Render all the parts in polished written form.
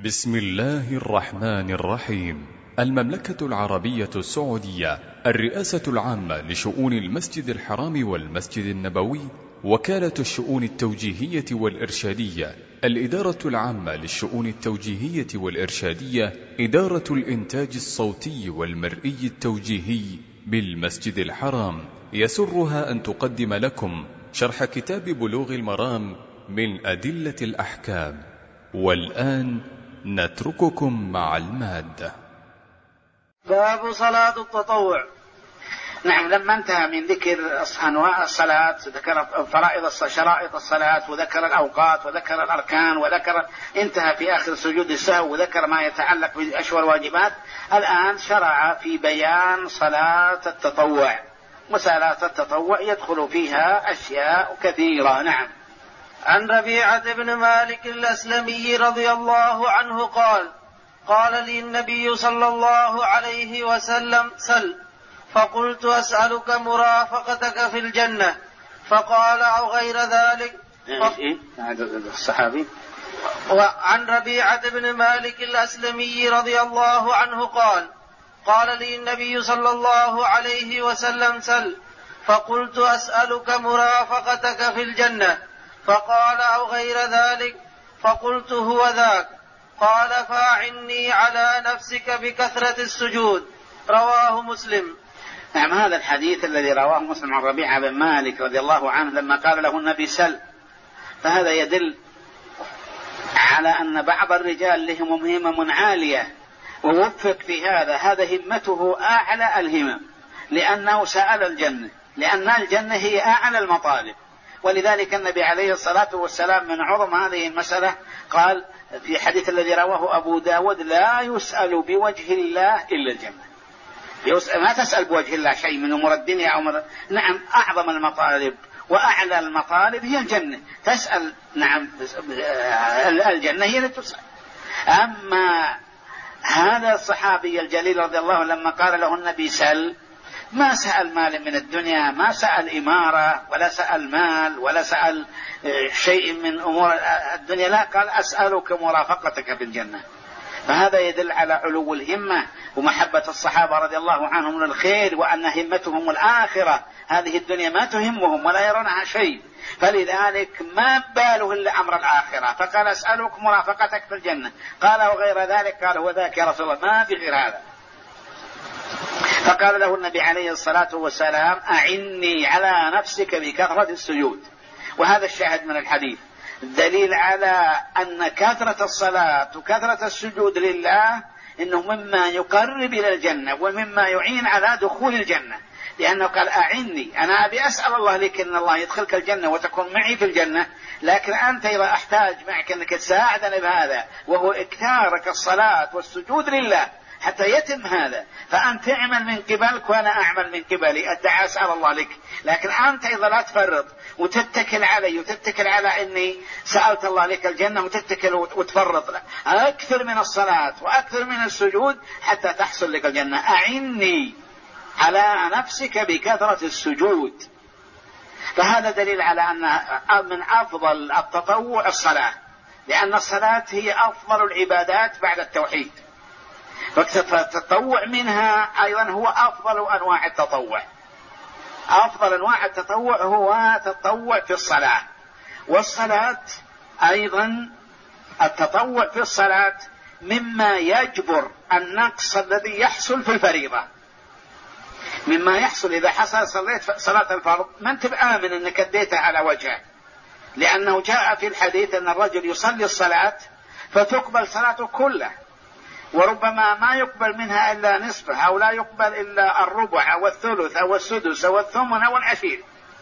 بسم الله الرحمن الرحيم. المملكة العربية السعودية، الرئاسة العامة لشؤون المسجد الحرام والمسجد النبوي، وكالة الشؤون التوجيهية والإرشادية، الإدارة العامة للشؤون التوجيهية والإرشادية، إدارة الإنتاج الصوتي والمرئي التوجيهي بالمسجد الحرام، يسرها أن تقدم لكم شرح كتاب بلوغ المرام من أدلة الأحكام. والآن نترككم مع المادة. باب صلاة التطوع. نعم، لما انتهى من ذكر أنواع الصلاة ذكر شرائط الصلاة وذكر الأوقات وذكر الأركان انتهى في آخر سجود السهو وذكر ما يتعلق بأشهر الواجبات. الآن شرع في بيان صلاة التطوع، وصلاة التطوع يدخل فيها أشياء كثيرة. نعم. عن ربيعة بن مالك الأسلمي رضي الله عنه قال لي النبي صلى الله عليه وسلم: سل. فقلت: أسألك مرافقتك في الجنة. فقال: أو غير ذلك. الصحابي. وعن ربيعة بن مالك الأسلمي رضي الله عنه قال لي النبي صلى الله عليه وسلم: سل. فقلت: أسألك مرافقتك في الجنة. فقال: أو غير ذلك. فقلت: هو ذاك. قال: فاعني على نفسك بكثرة السجود. رواه مسلم. نعم، هذا الحديث الذي رواه مسلم عن ربيعة بن مالك رضي الله عنه لما قال له النبي: سل، فهذا يدل على أن بعض الرجال لهم همم عالية، ووفق في هذا همته أعلى الهمم، لأنه سأل الجنة، لأن الجنة هي أعلى المطالب. ولذلك النبي عليه الصلاة والسلام من عظم هذه المسألة قال في حديث الذي رواه أبو داود: لا يسأل بوجه الله إلا الجنة. ما تسأل بوجه الله شيء من أمور الدنيا نعم، أعظم المطالب وأعلى المطالب هي الجنة، تسأل. نعم، الجنة هي التي تسأل. أما هذا الصحابي الجليل رضي الله عنه لما قال له النبي: سل، ما سأل مال من الدنيا، ما سأل إمارة ولا سأل مال ولا سأل شيء من أمور الدنيا، لا، قال: أسألك مرافقتك في الجنة. فهذا يدل على علو الهمة ومحبة الصحابة رضي الله عنهم للخير، وأن همتهم الآخرة، هذه الدنيا ما تهمهم ولا يرونها شيء، فلذلك ما باله إلا أمر الآخرة، فقال: أسألك مرافقتك في الجنة. قال: وغير ذلك. قال: هو ذاك يا رسول الله، ما في غير هذا. فقال له النبي عليه الصلاة والسلام: أعني على نفسك بكثرة السجود. وهذا الشاهد من الحديث دليل على أن كثرة الصلاة وكثرة السجود لله إنه مما يقرب إلى الجنة ومما يعين على دخول الجنة، لأنه قال: أعني، أنا أبي أسأل الله لك أن الله يدخلك الجنة وتكون معي في الجنة، لكن أنت إذا أحتاج معك أنك تساعدني بهذا، وهو إكثارك الصلاة والسجود لله حتى يتم هذا، فأنت اعمل من قبلك وأنا أعمل من قبلي، أدعى أسأل الله لك. لكن أنت إذا لا تفرط وتتكل علي وتتكل على أني سألت الله لك الجنة وتتكل وتفرط، لا، أكثر من الصلاة وأكثر من السجود حتى تحصل لك الجنة. أعني على نفسك بكثرة السجود. فهذا دليل على أن من أفضل التطوع الصلاة، لأن الصلاة هي أفضل العبادات بعد التوحيد، فالتطوع منها أيضا هو أفضل أنواع التطوع. أفضل أنواع التطوع هو تطوع في الصلاة، والصلاة أيضا التطوع في الصلاة مما يجبر النقص الذي يحصل في الفريضة، مما يحصل إذا حصل صليت صلاة الفرض ما أنت بآمن أنك أديتها على وجهه، لأنه جاء في الحديث أن الرجل يصلي الصلاة فتقبل صلاته كلها، وربما ما يقبل منها إلا نصفها، أو لا يقبل إلا الربع أو الثلث أو السدس أو الثمن أو العشير.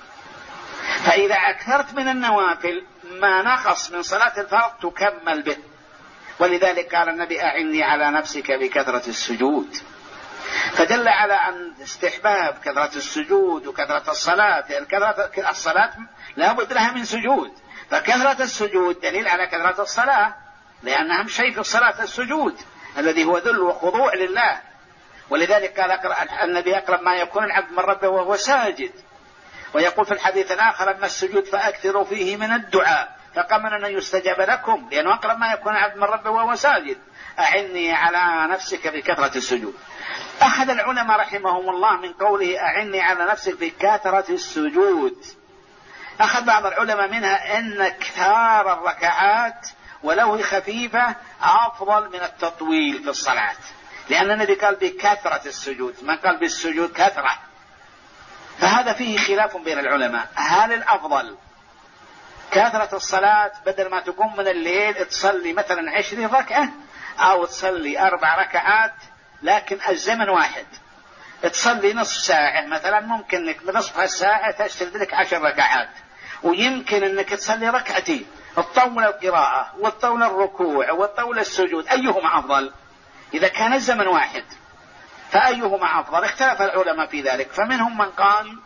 فإذا أكثرت من النوافل ما نقص من صلاة الفرض تكمل به. ولذلك قال النبي: أعني على نفسك بكثرة السجود. فدل على أن استحباب كثرة السجود وكثرة الصلاة، كثرة الصلاة لا بد لها من سجود، فكثرة السجود دليل على كثرة الصلاة، لأن أهم شيء في الصلاة السجود الذي هو ذل وخضوع لله. ولذلك قال النبي: أقرب ما يكون العبد من ربه وهو ساجد. ويقول في الحديث الآخر: أما السجود فأكثروا فيه من الدعاء فقال من أن يستجاب لكم، لأنه أقرب ما يكون عبد من ربه وهو ساجد. أعني على نفسك بكثرة السجود. أخذ العلماء رحمهم الله من قوله أعني على نفسك بكثرة السجود، أخذ بعض العلماء منها أن كثار الركعات ولو خفيفة أفضل من التطويل في الصلاة، لأن النبي قال بكثرة السجود، ما قال بالسجود كثرة. فهذا فيه خلاف بين العلماء، هل الأفضل كثرة الصلاة بدل ما تقوم من الليل تصلي مثلا 20 ركعة، أو تصلي 4 ركعات لكن الزمن واحد، تصلي نصف ساعة مثلا، ممكن انك بنصف الساعة تشتري لك 10 ركعات، ويمكن انك تصلي ركعتين، تطول القراءة وتطول الركوع وتطول السجود، أيهما أفضل؟ إذا كان الزمن واحد فأيهما أفضل؟ اختلف العلماء في ذلك، فمنهم من قال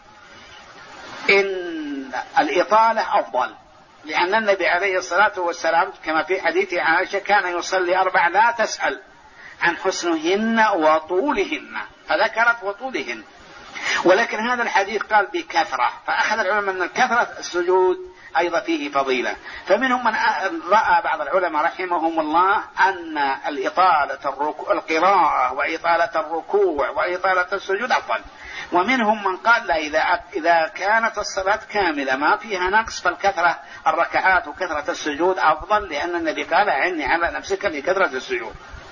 إن الإطالة أفضل، لأن النبي عليه الصلاة والسلام كما في حديث عائشة كان يصلي 4 لا تسأل عن حسنهن وطولهن، فذكرت وطولهن، ولكن هذا الحديث قال بكثرة، فأخذ العلماء أن كثرة السجود أيضا فيه فضيلة. فمنهم من رأى بعض العلماء رحمهم الله أن الإطالة القراءة وإطالة الركوع وإطالة السجود أفضل، ومنهم من قال لا، إذا كانت الصلاة كاملة ما فيها نقص فالكثرة الركعات وكثرة السجود أفضل، لأن النبي قال أعني على نفسك بكثرة السجود.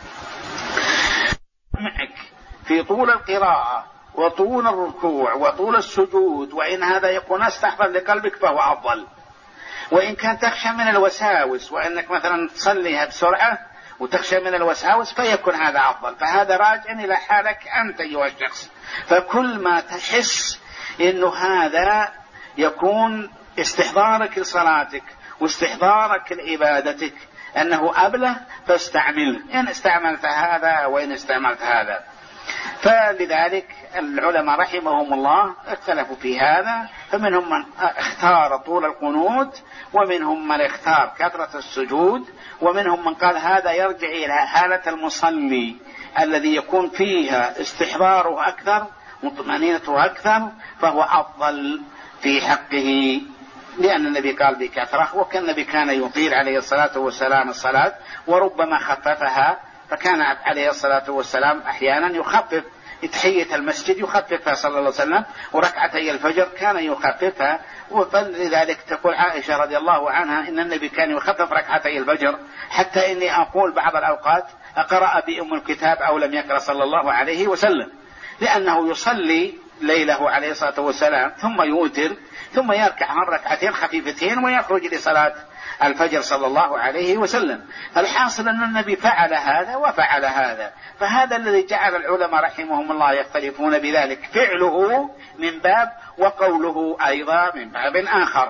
معك في طول القراءة وطول الركوع وطول السجود، وإن هذا يكون استحضر لقلبك فهو أفضل. وإن كان تخشى من الوساوس وإنك مثلا تصليها بسرعة وتخشى من الوساوس فيكون هذا أفضل، فهذا راجع إلى حالك أنت أيها الشخص. فكل ما تحس إنه هذا يكون استحضارك لصلاتك واستحضارك لعبادتك أنه أبله فاستعمله، إن استعملت هذا وإن استعملت هذا. فلذلك العلماء رحمهم الله اختلفوا في هذا، فمنهم من اختار طول القنوت، ومنهم من اختار كثرة السجود، ومنهم من قال هذا يرجع إلى حالة المصلي الذي يكون فيها استحضاره أكثر وطمأنينته أكثر، فهو أفضل في حقه، لأن النبي قال بكثرة، وكان النبي كان يطيل عليه الصلاة والسلام الصلاة وربما خففها، فكان عليه الصلاة والسلام أحيانا يخفف تحية المسجد يخففها صلى الله عليه وسلم، وركعتي الفجر كان يخففها. ولذلك تقول عائشة رضي الله عنها إن النبي كان يخفف ركعتي الفجر، حتى إني أقول بعض الأوقات أقرأ بأم الكتاب أو لم يقرأ صلى الله عليه وسلم، لأنه يصلي ليله عليه الصلاة والسلام ثم يوتر ثم يركع ركعتين خفيفتين ويخرج لصلاة الفجر صلى الله عليه وسلم. الحاصل أن النبي فعل هذا وفعل هذا، فهذا الذي جعل العلماء رحمهم الله يختلفون بذلك، فعله من باب وقوله أيضا من باب آخر.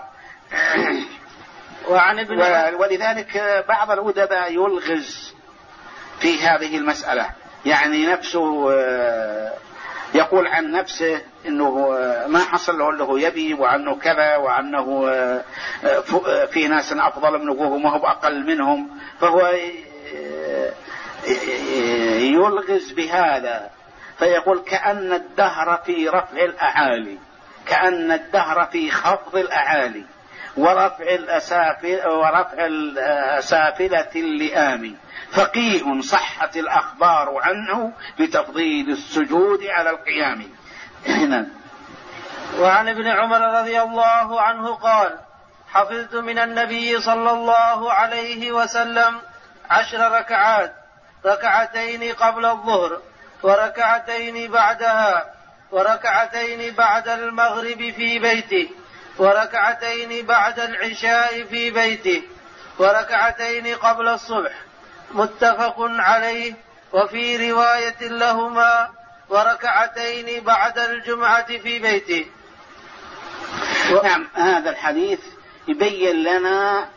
ولذلك بعض الأدباء يلغز في هذه المسألة، يعني نفسه يقول عن نفسه انه ما حصل له اللي يبي، وانه كذا، وانه في ناس افضل منه وهو ما هو اقل منهم، فهو يلغز بهذا، فيقول كأن الدهر في رفع الأعالي، كأن الدهر في خفض الأعالي ورفع الأسافلة اللئام، فقيه صحت الأخبار عنه بتفضيل السجود على القيام. وعن ابن عمر رضي الله عنه قال: حفظت من النبي صلى الله عليه وسلم 10 ركعات، 2 قبل الظهر، 2 بعدها، 2 بعد المغرب في بيته، 2 بعد العشاء في بيته، 2 قبل الصبح، متفق عليه. وفي رواية لهما: 2 بعد الجمعة في بيته. نعم، هذا الحديث يبين لنا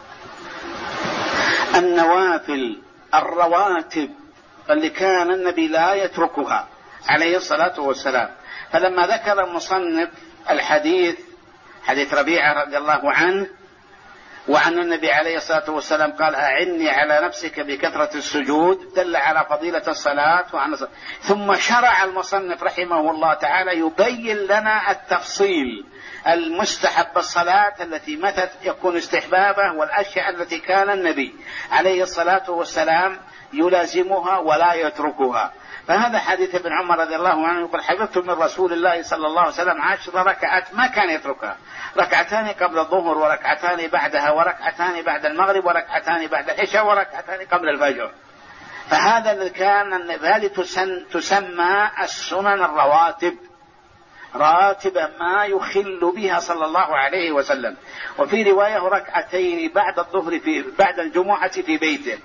النوافل الرواتب اللي كان النبي لا يتركها عليه الصلاة والسلام. فلما ذكر المصنف الحديث، حديث ربيعة رضي الله عنه، وعن النبي عليه الصلاة والسلام قال أعني على نفسك بكثرة السجود، دل على فضيلة الصلاة ثم شرع المصنف رحمه الله تعالى يبين لنا التفصيل المستحب الصلاة التي متى يكون استحبابه، والأشياء التي كان النبي عليه الصلاة والسلام يلازمها ولا يتركها. فهذا حديث ابن عمر رضي الله عنه يقول حفظت من رسول الله صلى الله عليه وسلم 10 ركعات ما كان يتركها، 2 قبل الظهر وركعتان بعدها وركعتان بعد المغرب وركعتان بعد العشاء وركعتان قبل الفجر. فهذا اللي كان هذه تسمى السنن الرواتب، راتبا ما يخل بها صلى الله عليه وسلم. وفي رواية 2 ركعتين بعد الظهر بعد الجمعة في بيته.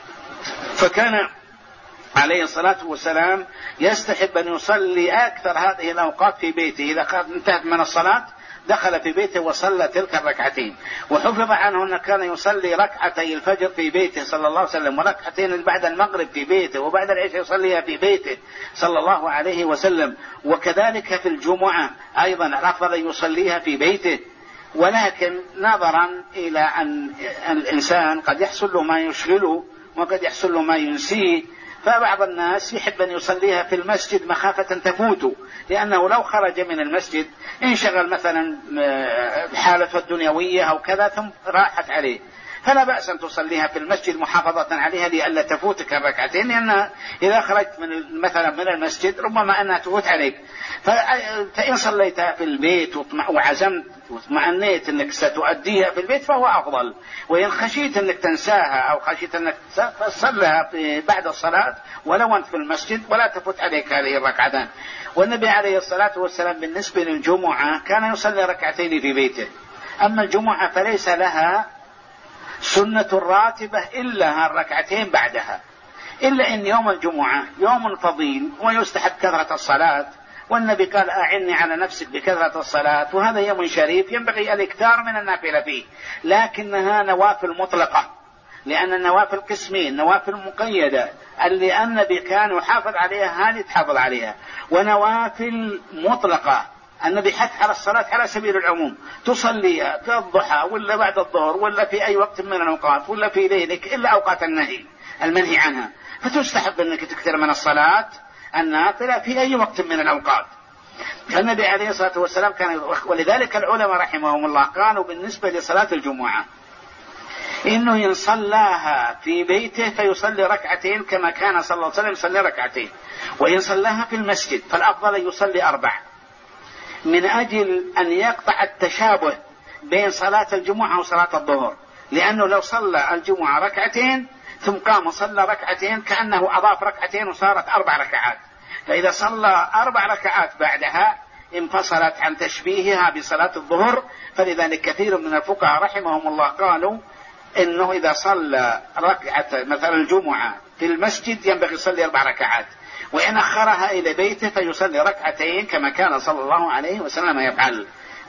فكان عليه الصلاة والسلام يستحب أن يصلي أكثر هذه الأوقات في بيته، إذا انتهت من الصلاة دخل في بيته وصلى تلك الركعتين. وحفظ عنه أنه كان يصلي 2 ركعتي الفجر في بيته صلى الله عليه وسلم، وركعتين بعد المغرب في بيته، وبعد العشاء يصليها في بيته صلى الله عليه وسلم. وكذلك في الجمعة أيضا الأفضل أن يصليها في بيته. ولكن نظرا إلى أن الإنسان قد يحصل له ما يشغله وقد يحصل له ما ينسيه، فبعض الناس يحب أن يصليها في المسجد مخافة تفوته، لأنه لو خرج من المسجد انشغل مثلا بحالته الدنيوية أو كذا ثم راحت عليه، فلا بأس أن تصليها في المسجد محافظة عليها لئلا تفوتك الركعتين، لأن إذا خرجت مثلا من المسجد ربما أنها تفوت عليك. فإن صليتها في البيت وعزمت واطمأنيت أنك ستؤديها في البيت فهو أفضل. وإن خشيت أنك تنساها أو خشيت أنك تصليها بعد الصلاة ولو أنت في المسجد ولا تفوت عليك هذه الركعتان. والنبي عليه الصلاة والسلام بالنسبة للجمعة كان يصلي 2 ركعتين في بيته. أما الجمعة فليس لها سنة راتبة إلا 2 ركعتين بعدها، إلا إن يوم الجمعة يوم فضيل ويستحب كثرة الصلاة، والنبي قال أعني على نفسك بكثرة الصلاة، وهذا يوم شريف ينبغي الإكثار من النافلة فيه، لكنها نوافل مطلقة، لأن النوافل قسمين: نوافل مقيدة اللي النبي كان يحافظ عليها هذه تحافظ عليها، ونوافل مطلقة النبي حث على الصلاة على سبيل العموم، تصليها في الضحى ولا بعد الظهر ولا في أي وقت من الأوقات ولا في ليلك إلا أوقات النهي المنهي عنها، فتستحب أنك تكثر من الصلاة النافلة في أي وقت من الأوقات. فالنبي عليه الصلاة والسلام كان، ولذلك العلماء رحمهم الله قالوا بالنسبة لصلاة الجمعة إنه يصلاها في بيته فيصلي 2 ركعتين كما كان صلى الله عليه وسلم يصلي 2 ركعتين، وإن صلاها في المسجد فالأفضل يصلي 4، من أجل أن يقطع التشابه بين صلاة الجمعة وصلاة الظهر، لأنه لو صلى الجمعة 2 ركعتين ثم قام صلى 2 ركعتين كأنه أضاف 2 ركعتين وصارت 4 ركعات، فإذا صلى 4 ركعات بعدها انفصلت عن تشبيهها بصلاة الظهر. فلذلك كثير من الفقهاء رحمهم الله قالوا إنه إذا صلى ركعة مثلا الجمعة في المسجد ينبغي يصلي 4 ركعات، وإن أخرها إلى بيته فيصلي 2 ركعتين كما كان صلى الله عليه وسلم يفعل.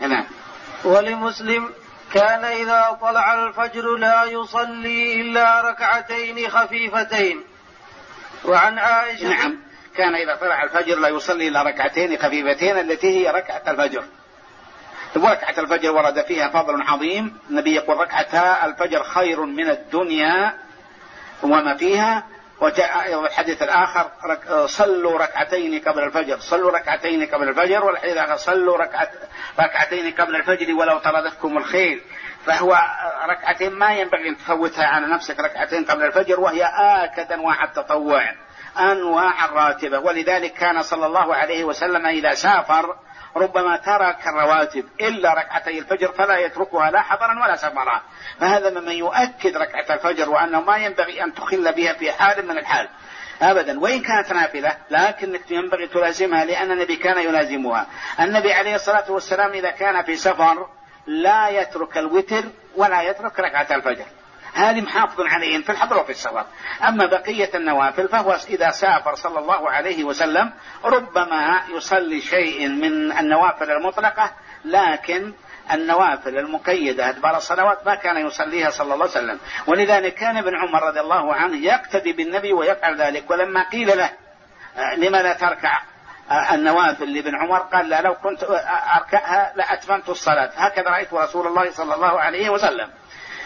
ولمسلم كان إذا طلع الفجر لا يصلي إلا 2 ركعتين خفيفتين. وعن عائشة نعم، كان إذا طلع الفجر لا يصلي إلا 2 ركعتين خفيفتين التي هي ركعة الفجر. وركعة الفجر ورد فيها فضل عظيم، النبي يقول 2 الفجر خير من الدنيا وما فيها. وجاء الحديث الآخر صلوا 2 ركعتين قبل الفجر، صلوا 2 ركعتين قبل الفجر، والحديث الآخر صلوا 2 ركعتين قبل الفجر ولو طردتكم الخيل. فهو 2 ركعتين ما ينبغي أن تفوتها على نفسك، 2 ركعتين قبل الفجر، وهي آكد أنواع التطوع أنواع الراتبة. ولذلك كان صلى الله عليه وسلم إذا سافر ربما ترك الرواتب إلا 2 ركعتي الفجر فلا يتركها لا حضرا ولا سفرا. فهذا مما يؤكد 2 ركعة الفجر وأنه ما ينبغي أن تخل بها في حال من الحال أبدا، وإن كانت نافلة لكنك ينبغي تلازمها، لأن النبي كان يلازمها. النبي عليه الصلاة والسلام إذا كان في سفر لا يترك الوتر ولا يترك 2 ركعة الفجر، هذه محافظ عليهم في الحضر وفي السفر. أما بقية النوافل فهو إذا سافر صلى الله عليه وسلم ربما يصلي شيء من النوافل المطلقة، لكن النوافل المقيدة أدبار الصلوات ما كان يصليها صلى الله عليه وسلم. ولذلك كان ابن عمر رضي الله عنه يقتدي بالنبي ويفعل ذلك. ولما قيل له لما لا تركع النوافل لابن عمر قال لا، لو كنت أركعها لأتممت الصلاة، هكذا رأيت رسول الله صلى الله عليه وسلم.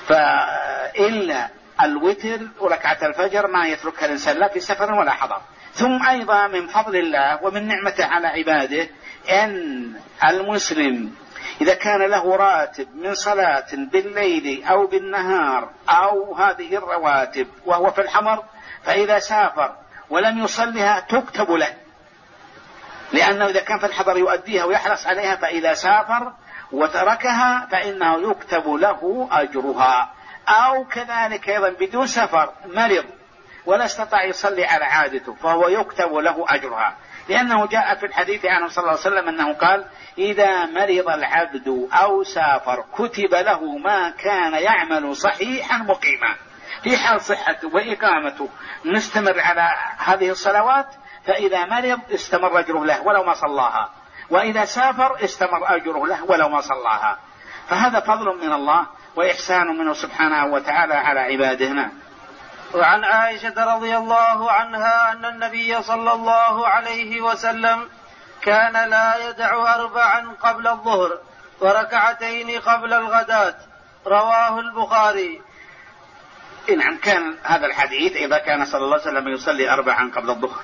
فإلا الوتر وركعة الفجر ما يتركها الإنسان لا في سفر ولا حضر. ثم أيضا من فضل الله ومن نعمته على عباده أن المسلم إذا كان له راتب من صلاة بالليل أو بالنهار أو هذه الرواتب وهو في الحضر، فإذا سافر ولم يصلها تكتب له، لأنه إذا كان في الحضر يؤديها ويحرص عليها، فإذا سافر وتركها فإنه يكتب له أجرها. أو كذلك أيضا بدون سفر مرض ولا استطاع يصلي على عادته فهو يكتب له أجرها، لأنه جاء في الحديث عنه صلى الله عليه وسلم أنه قال: إذا مرض العبد أو سافر كتب له ما كان يعمل صحيحا مقيما. في حال صحته وإقامته نستمر على هذه الصلوات، فإذا مرض استمر أجره له ولو ما صلاها، وإذا سافر استمر أجره له ولو ما صلاها. فهذا فضل من الله وإحسان منه سبحانه وتعالى على عبادنا. وعن عائشة رضي الله عنها أن النبي صلى الله عليه وسلم كان لا يدع 4 قبل الظهر وركعتين قبل الغداة، رواه البخاري. نعم، كان هذا الحديث إذا كان صلى الله عليه وسلم يصلي 4 قبل الظهر،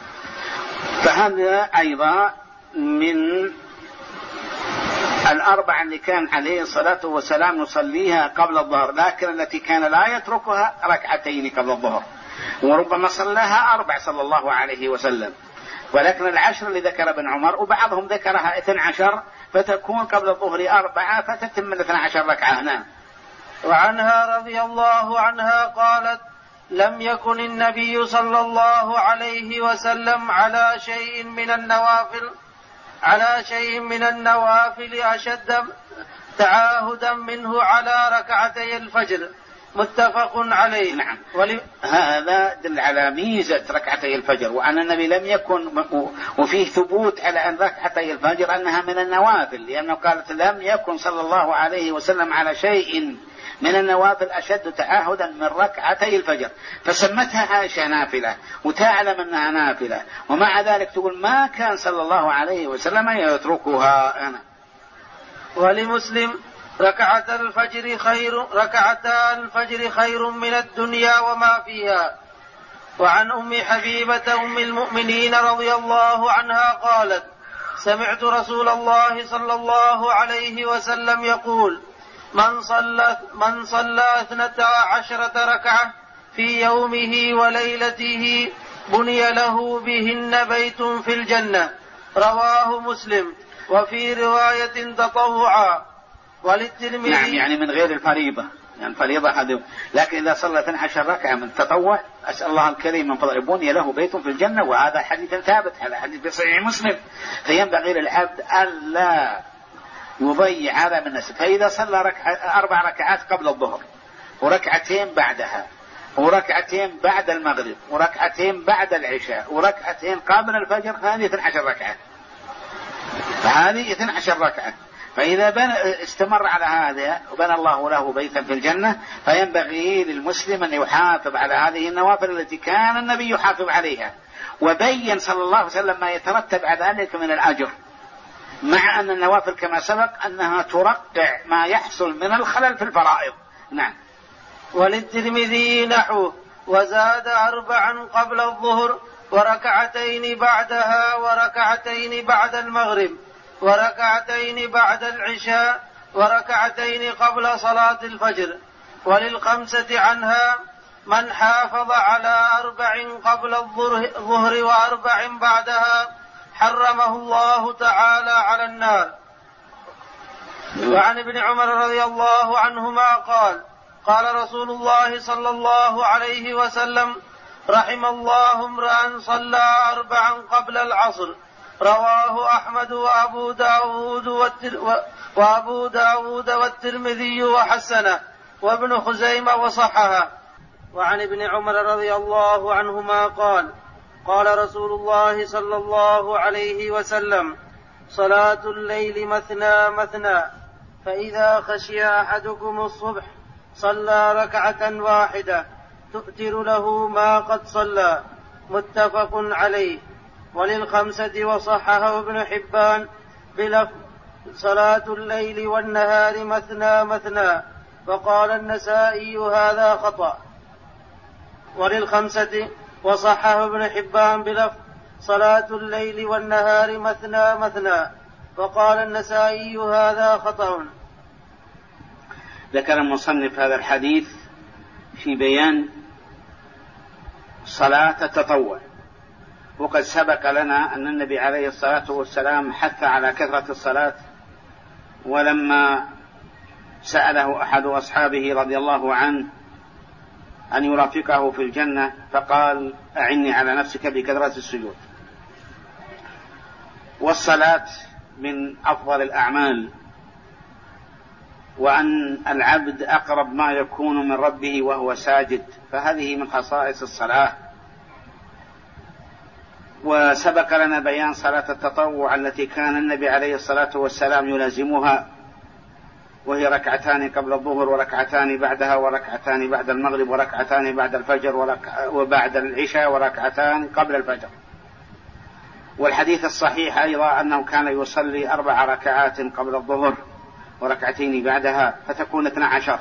فهذا أيضا من 4 اللي كان عليه الصلاة والسلام يصليها قبل الظهر، لكن التي كان لا يتركها 2 قبل الظهر، وربما صلاها 4 صلى الله عليه وسلم. ولكن 10 اللي ذكر ابن عمر وبعضهم ذكرها 12 فتكون قبل الظهر 4 فتتم 12 ركعة هنا. وعنها رضي الله عنها قالت: لم يكن النبي صلى الله عليه وسلم على شيء من النوافل أشد تعاهدا منه على ركعتي الفجر، متفق عليه. نعم، هذا دل على ميزة ركعتي الفجر، وأن النبي لم يكن، وفيه ثبوت على أن ركعتي الفجر أنها من النوافل، لأنه قالت: لم يكن صلى الله عليه وسلم على شيء من النوافل أشد تعاهدا من ركعتي الفجر، فسمتها عائشة نافلة وتعلم أنها نافلة، ومع ذلك تقول ما كان صلى الله عليه وسلم يتركها. ولمسلم: ركعتا الفجر خير من الدنيا وما فيها. وعن أم حبيبة أم المؤمنين رضي الله عنها قالت: سمعت رسول الله صلى الله عليه وسلم يقول: من صلى 12 ركعة في يومه وليلته بني له بهن بيت في الجنة، رواه مسلم. وفي رواية تطوعا. وللترمذي. نعم، يعني من غير الفريضة، يعني الفريضة هذه، لكن إذا صلى 12 ركعة من تطوع أسأل الله الكريم من فضل بني له بيت في الجنة، وهذا حديث ثابت، هذا حديث في صحيح مسلم. فينبغي للعبد ألا يضيع هذا من نفسه. فإذا صلى 4 ركعات قبل الظهر وركعتين بعدها وركعتين بعد المغرب وركعتين بعد العشاء وركعتين قبل الفجر، هذه 12 ركعة، فهذه 12 ركعة. فإذا استمر على هذا وبنى الله له بيتا في الجنة، فينبغي للمسلم أن يحافظ على هذه النوافل التي كان النبي يحافظ عليها، وبين صلى الله عليه وسلم ما يترتب على ذلك من الأجر، مع أن النوافل كما سبق أنها ترقع ما يحصل من الخلل في الفرائض. نعم. وللترمذي نحوه: وزاد 4 قبل الظهر وركعتين بعدها وركعتين بعد المغرب وركعتين بعد العشاء وركعتين قبل صلاة الفجر. وللخمسة عنها: من حافظ على 4 قبل الظهر و4 بعدها حرمه الله تعالى على النار. وعن ابن عمر رضي الله عنهما قال: قال رسول الله صلى الله عليه وسلم: رحم الله امرأ صلى 4 قبل العصر، رواه أحمد وأبو داود والترمذي وحسنه وابن خزيمة وصححه. وعن ابن عمر رضي الله عنهما قال: قال رسول الله صلى الله عليه وسلم: صلاة الليل مثنى مثنى، فإذا خشي أحدكم الصبح صلى 1 واحدة تؤتر له ما قد صلى، متفق عليه. وللخمسة وصححه ابن حبان بلفظ: صلاة الليل والنهار مثنى مثنى، فقال النسائي هذا خطأ. وللخمسة وصححه ابن حبان بلفظ صلاة الليل والنهار مثنى مثنى، فقال النسائي هذا خطأ. ذكر المصنف هذا الحديث في بيان صلاة التطوع، وقد سبق لنا أن النبي عليه الصلاة والسلام حث على كثرة الصلاة، ولما سأله أحد أصحابه رضي الله عنه أن يرافقه في الجنة فقال أعني على نفسك بكثرة السجود. والصلاة من أفضل الأعمال، وأن العبد أقرب ما يكون من ربه وهو ساجد، فهذه من خصائص الصلاة. وسبق لنا بيان صلاة التطوع التي كان النبي عليه الصلاة والسلام يلازمها، وهي ركعتان قبل الظهر وركعتان بعدها وركعتان بعد المغرب وركعتان بعد الفجر وبعد العشاء وركعتان قبل الفجر. والحديث الصحيح أيضا أنه كان يصلي 4 ركعات قبل الظهر وركعتين بعدها فتكون 12.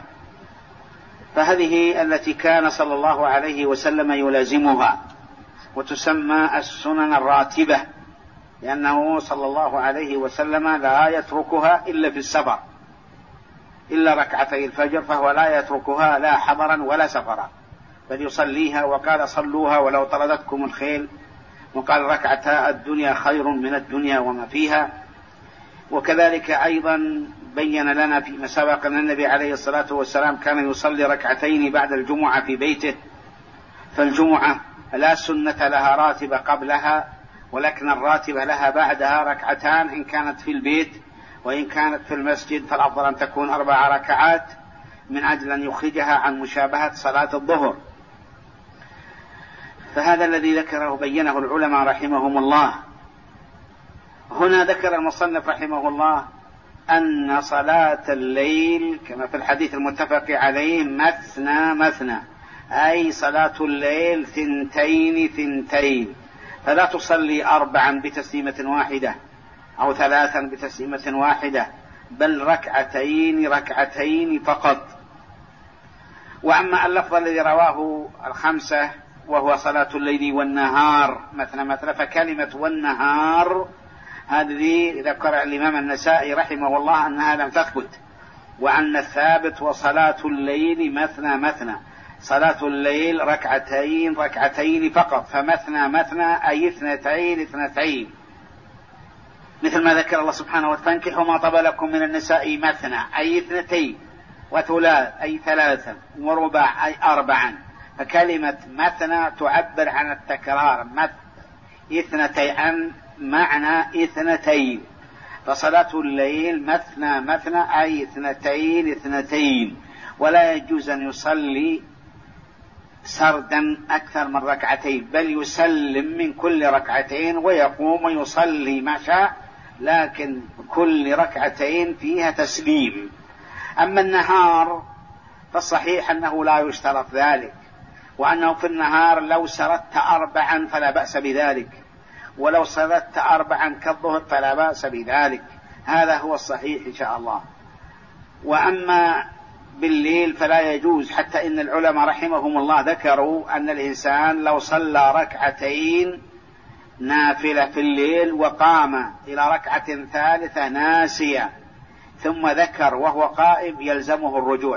فهذه التي كان صلى الله عليه وسلم يلازمها، وتسمى السنن الراتبة، لأنه صلى الله عليه وسلم لا يتركها إلا في السفر، إلا ركعتي الفجر فهو لا يتركها لا حضرا ولا سفرا، بل يصليها. وقال صلوها ولو طردتكم الخيل، وقال ركعتا الدنيا خير من الدنيا وما فيها. وكذلك أيضا بين لنا فيما سبق أن النبي عليه الصلاة والسلام كان يصلي ركعتين بعد الجمعة في بيته، فالجمعة لا سنة لها راتبة قبلها، ولكن الراتبة لها بعدها ركعتان إن كانت في البيت، وإن كانت في المسجد فالأفضل أن تكون 4 ركعات من أجل أن يخرجها عن مشابهة صلاة الظهر. فهذا الذي ذكره بينه العلماء رحمهم الله. هنا ذكر المصنف رحمه الله أن صلاة الليل كما في الحديث المتفق عليه مثنى مثنى، أي صلاة الليل 2 2، فلا تصلي 4 بتسليمة واحدة أو 3 بتسليمة واحدة، بل 2 ركعتين فقط. وأما اللفظ الذي رواه الخمسة وهو صلاة الليل والنهار مثنى مثنى، فكلمة والنهار هذه ذكر الإمام النسائي رحمه الله أنها لم تثبت، وأن الثابت وصلاة الليل مثنى مثنى، صلاة الليل 2 فقط، فمثنى مثنى أي 2 2، مثل ما ذكر الله سبحانه وتعالى فانكحوا ما طاب لكم من النساء مثنى أي 2، وثلاث أي 3، ورباع أي 4. فكلمة مثنى تعبر عن التكرار، 2 معنى 2، فصلاة الليل مثنى مثنى أي 2 2، ولا يجوز أن يصلي سردا أكثر من 2، بل يسلم من كل 2 ويقوم ويصلي ما شاء، لكن كل 2 فيها تسليم. أما النهار فالصحيح أنه لا يشترط ذلك، وأنه في النهار لو سردت 4 فلا بأس بذلك، ولو سردت 4 كالظهر فلا بأس بذلك، هذا هو الصحيح إن شاء الله. وأما بالليل فلا يجوز، حتى إن العلماء رحمهم الله ذكروا أن الإنسان لو صلى 2 نافلة في الليل وقام إلى 2 ثالثة ناسيا ثم ذكر وهو قائم يلزمه الرجوع.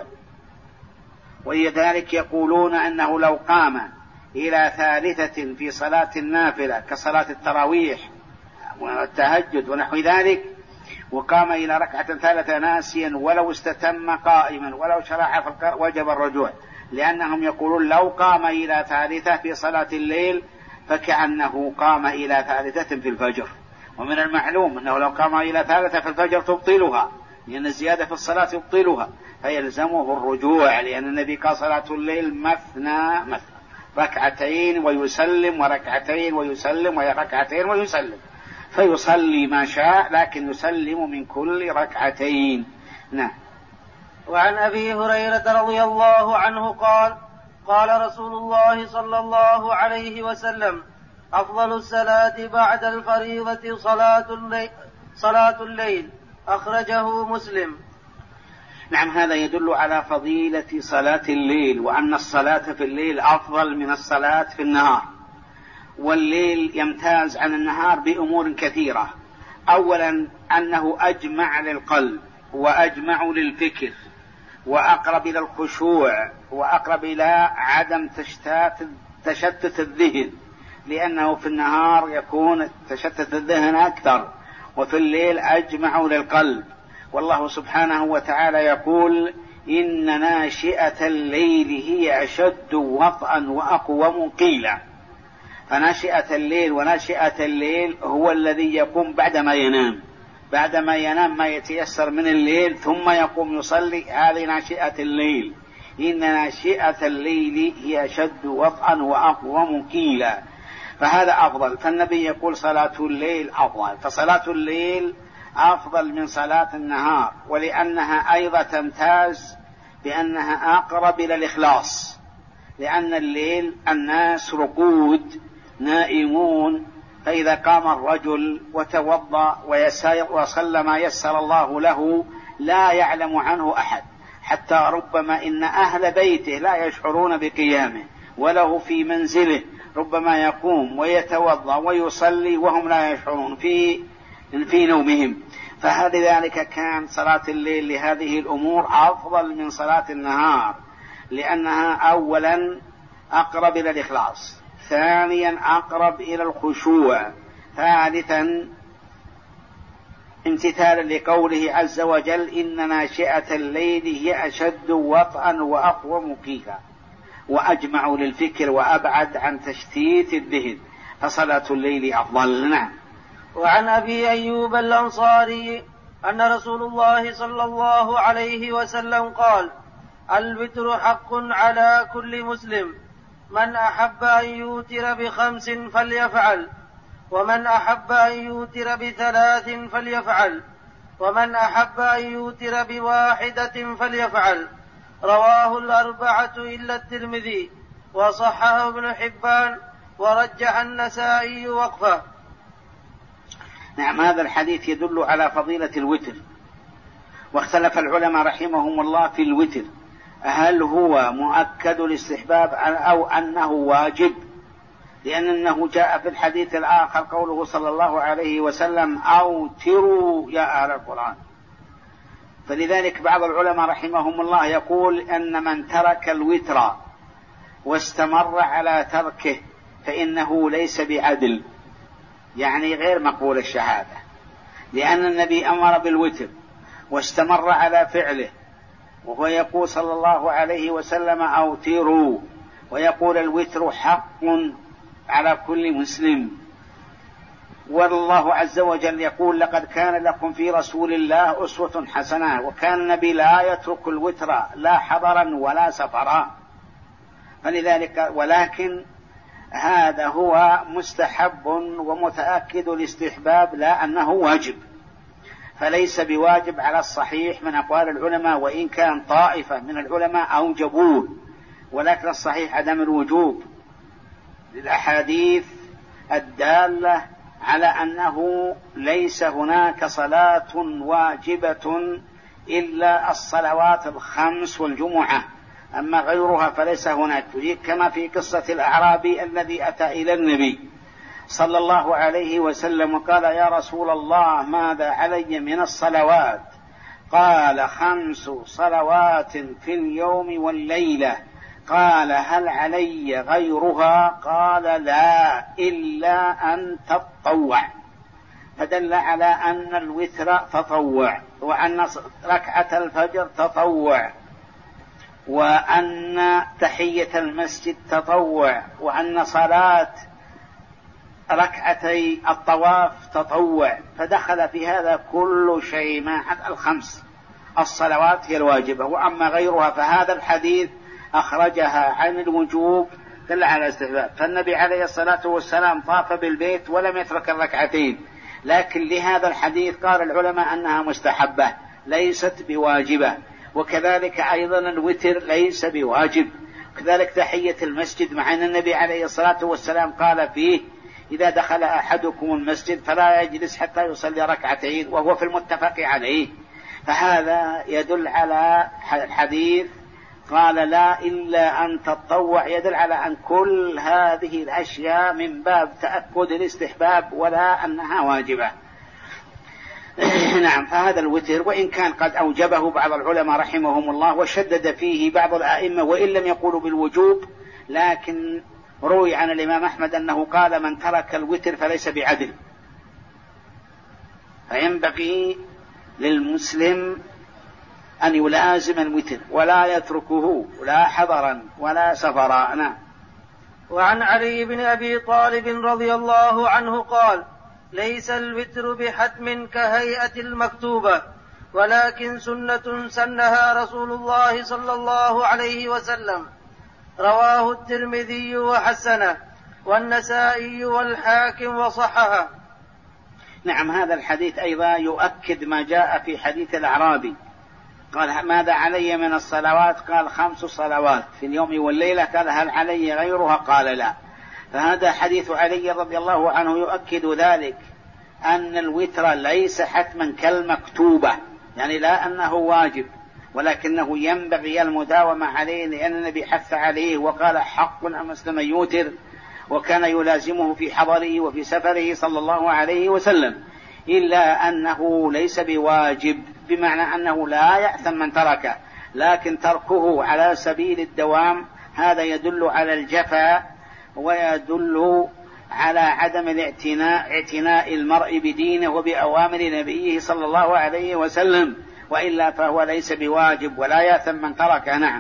ولذلك يقولون أنه لو قام إلى 3 في صلاة النافلة كصلاة التراويح والتهجد ونحو ذلك، وقام إلى 2 ناسيا ولو استتم قائما ولو شرع في القراءة وجب الرجوع، لأنهم يقولون لو قام إلى 3 في صلاة الليل فكأنه قام إلى 3 في الفجر، ومن المعلوم أنه لو قام إلى 3 في الفجر تبطلها، لأن الزيادة في الصلاة تبطلها، فيلزمه الرجوع، لأن النبي قال صلاة الليل مثنى مثنى، 2 ويسلم وركعتين ويسلم وركعتين ويسلم، فيصلي ما شاء لكن يسلم من كل 2. نعم. وعن أبي هريرة رضي الله عنه قال قال رسول الله صلى الله عليه وسلم أفضل الصلاة بعد الفريضة صلاة الليل، أخرجه مسلم. نعم، هذا يدل على فضيلة صلاة الليل، وأن الصلاة في الليل أفضل من الصلاة في النهار. والليل يمتاز عن النهار بأمور كثيرة. أولا أنه أجمع للقلب وأجمع للفكر وأقرب إلى الخشوع وأقرب إلى عدم تشتت الذهن، لأنه في النهار يكون تشتت الذهن أكثر، وفي الليل أجمع للقلب. والله سبحانه وتعالى يقول: إن ناشئة الليل هي أشد وطئا وأقوم قيلا. فناشئة الليل وناشئة الليل هو الذي يقوم بعدما ينام ما يتيسر من الليل ثم يقوم يصلي، هذه ناشئة الليل. إن ناشئة الليل هي أشد وطئا وأقوم قيلا، فهذا أفضل. فالنبي يقول صلاة الليل أفضل، فصلاة الليل أفضل من صلاة النهار، ولأنها أيضا تمتاز بأنها أقرب إلى الإخلاص، لأن الليل الناس رقود نائمون، فإذا قام الرجل وتوضأ وصلى ما يسر الله له لا يعلم عنه أحد، حتى ربما إن أهل بيته لا يشعرون بقيامه، وله في منزله ربما يقوم ويتوضأ ويصلي وهم لا يشعرون في نومهم. فلذلك كان صلاة الليل لهذه الأمور أفضل من صلاة النهار، لأنها أولا أقرب إلى الإخلاص، ثانيا أقرب إلى الخشوع، ثالثا امتثالا لقوله عز وجل: إن ناشئة الليل هي أشد وطئا وأقوم قيلا، وأجمع للفكر وأبعد عن تشتيت الذهن، فصلاة الليل أفضل. نعم. وعن أبي أيوب الأنصاري أن رسول الله صلى الله عليه وسلم قال: الوتر حق على كل مسلم، من أحب أن يوتر ب5 فليفعل، ومن أحب أن يوتر ب3 فليفعل، ومن أحب أن يوتر ب1 فليفعل. رواه الأربعة إلا الترمذي، وصححه ابن حبان، ورجح النسائي وقفه. نعم، هذا الحديث يدل على فضيلة الوتر، واختلف العلماء رحمهم الله في الوتر، هل هو مؤكد الاستحباب أو أنه واجب، لأنه جاء في الحديث الآخر قوله صلى الله عليه وسلم: أوتروا يا أهل القرآن. فلذلك بعض العلماء رحمهم الله يقول أن من ترك الوتر واستمر على تركه فإنه ليس بعدل، يعني غير مقبول الشهادة، لأن النبي أمر بالوتر واستمر على فعله، وهو يقول صلى الله عليه وسلم: أوتروا، ويقول الوتر حق على كل مسلم. والله عز وجل يقول: لقد كان لكم في رسول الله أسوة حسنة، وكان النبي لا يترك الوتر لا حضرا ولا سفرا. فلذلك ولكن هذا هو مستحب ومتأكد الاستحباب، لا أنه واجب، فليس بواجب على الصحيح من أقوال العلماء، وإن كان طائفة من العلماء أوجبوه، ولكن الصحيح عدم الوجوب للأحاديث الدالة على أنه ليس هناك صلاة واجبة إلا الصلوات ال5 والجمعة، أما غيرها فليس هناك، كما في قصة الأعرابي الذي أتى إلى النبي صلى الله عليه وسلم وقال: يا رسول الله، ماذا علي من الصلوات؟ قال: 5 صلوات في اليوم والليلة. قال: هل علي غيرها؟ قال: لا، إلا أن تتطوع. فدل على أن الوتر تطوع، وأن ركعة الفجر تطوع، وأن تحية المسجد تطوع، وأن صلاة ركعتي الطواف تطوع، فدخل في هذا كل شيء ما عدا ال5 الصلوات هي الواجبة، وأما غيرها فهذا الحديث أخرجها عن الوجوب دل على الاستحباب. فالنبي عليه الصلاة والسلام طاف بالبيت ولم يترك الركعتين، لكن لهذا الحديث قال العلماء أنها مستحبة ليست بواجبة. وكذلك أيضا الوتر ليس بواجب، كذلك تحية المسجد، مع أن النبي عليه الصلاة والسلام قال فيه: إذا دخل أحدكم المسجد فلا يجلس حتى يصلي ركعتين، وهو في المتفق عليه. فهذا يدل على الحديث قال لا إلا أن تطوع، يدل على أن كل هذه الأشياء من باب تأكد الاستحباب ولا أنها واجبة. نعم. فهذا الوتر وإن كان قد أوجبه بعض العلماء رحمهم الله وشدد فيه بعض الآئمة وإن لم يقولوا بالوجوب، لكن روي عن الإمام أحمد أنه قال من ترك الوتر فليس بعدل. فينبغي للمسلم أن يلازم الوتر ولا يتركه لا حضرا ولا سفرا. نعم. وعن علي بن أبي طالب رضي الله عنه قال ليس الوتر بحتم كهيئة المكتوبة، ولكن سنة سنها رسول الله صلى الله عليه وسلم. رواه الترمذي وحسنه والنسائي والحاكم وصححه. نعم. هذا الحديث أيضا يؤكد ما جاء في حديث الأعرابي قال ماذا علي من الصلوات؟ قال 5 صلوات في اليوم والليلة. قال هل علي غيرها؟ قال لا. فهذا حديث علي رضي الله عنه يؤكد ذلك أن الوتر ليس حتما كالمكتوبة، يعني لا أنه واجب، ولكنه ينبغي المداومة عليه، لأن النبي حث عليه وقال حق أن مسلم يوتر، وكان يلازمه في حضره وفي سفره صلى الله عليه وسلم، إلا أنه ليس بواجب، بمعنى أنه لا يأثم من تركه، لكن تركه على سبيل الدوام هذا يدل على الجفاء ويدل على عدم اعتناء المرء بدينه وبأوامر نبيه صلى الله عليه وسلم، وإلا فهو ليس بواجب ولا يأثم من تركه. نعم.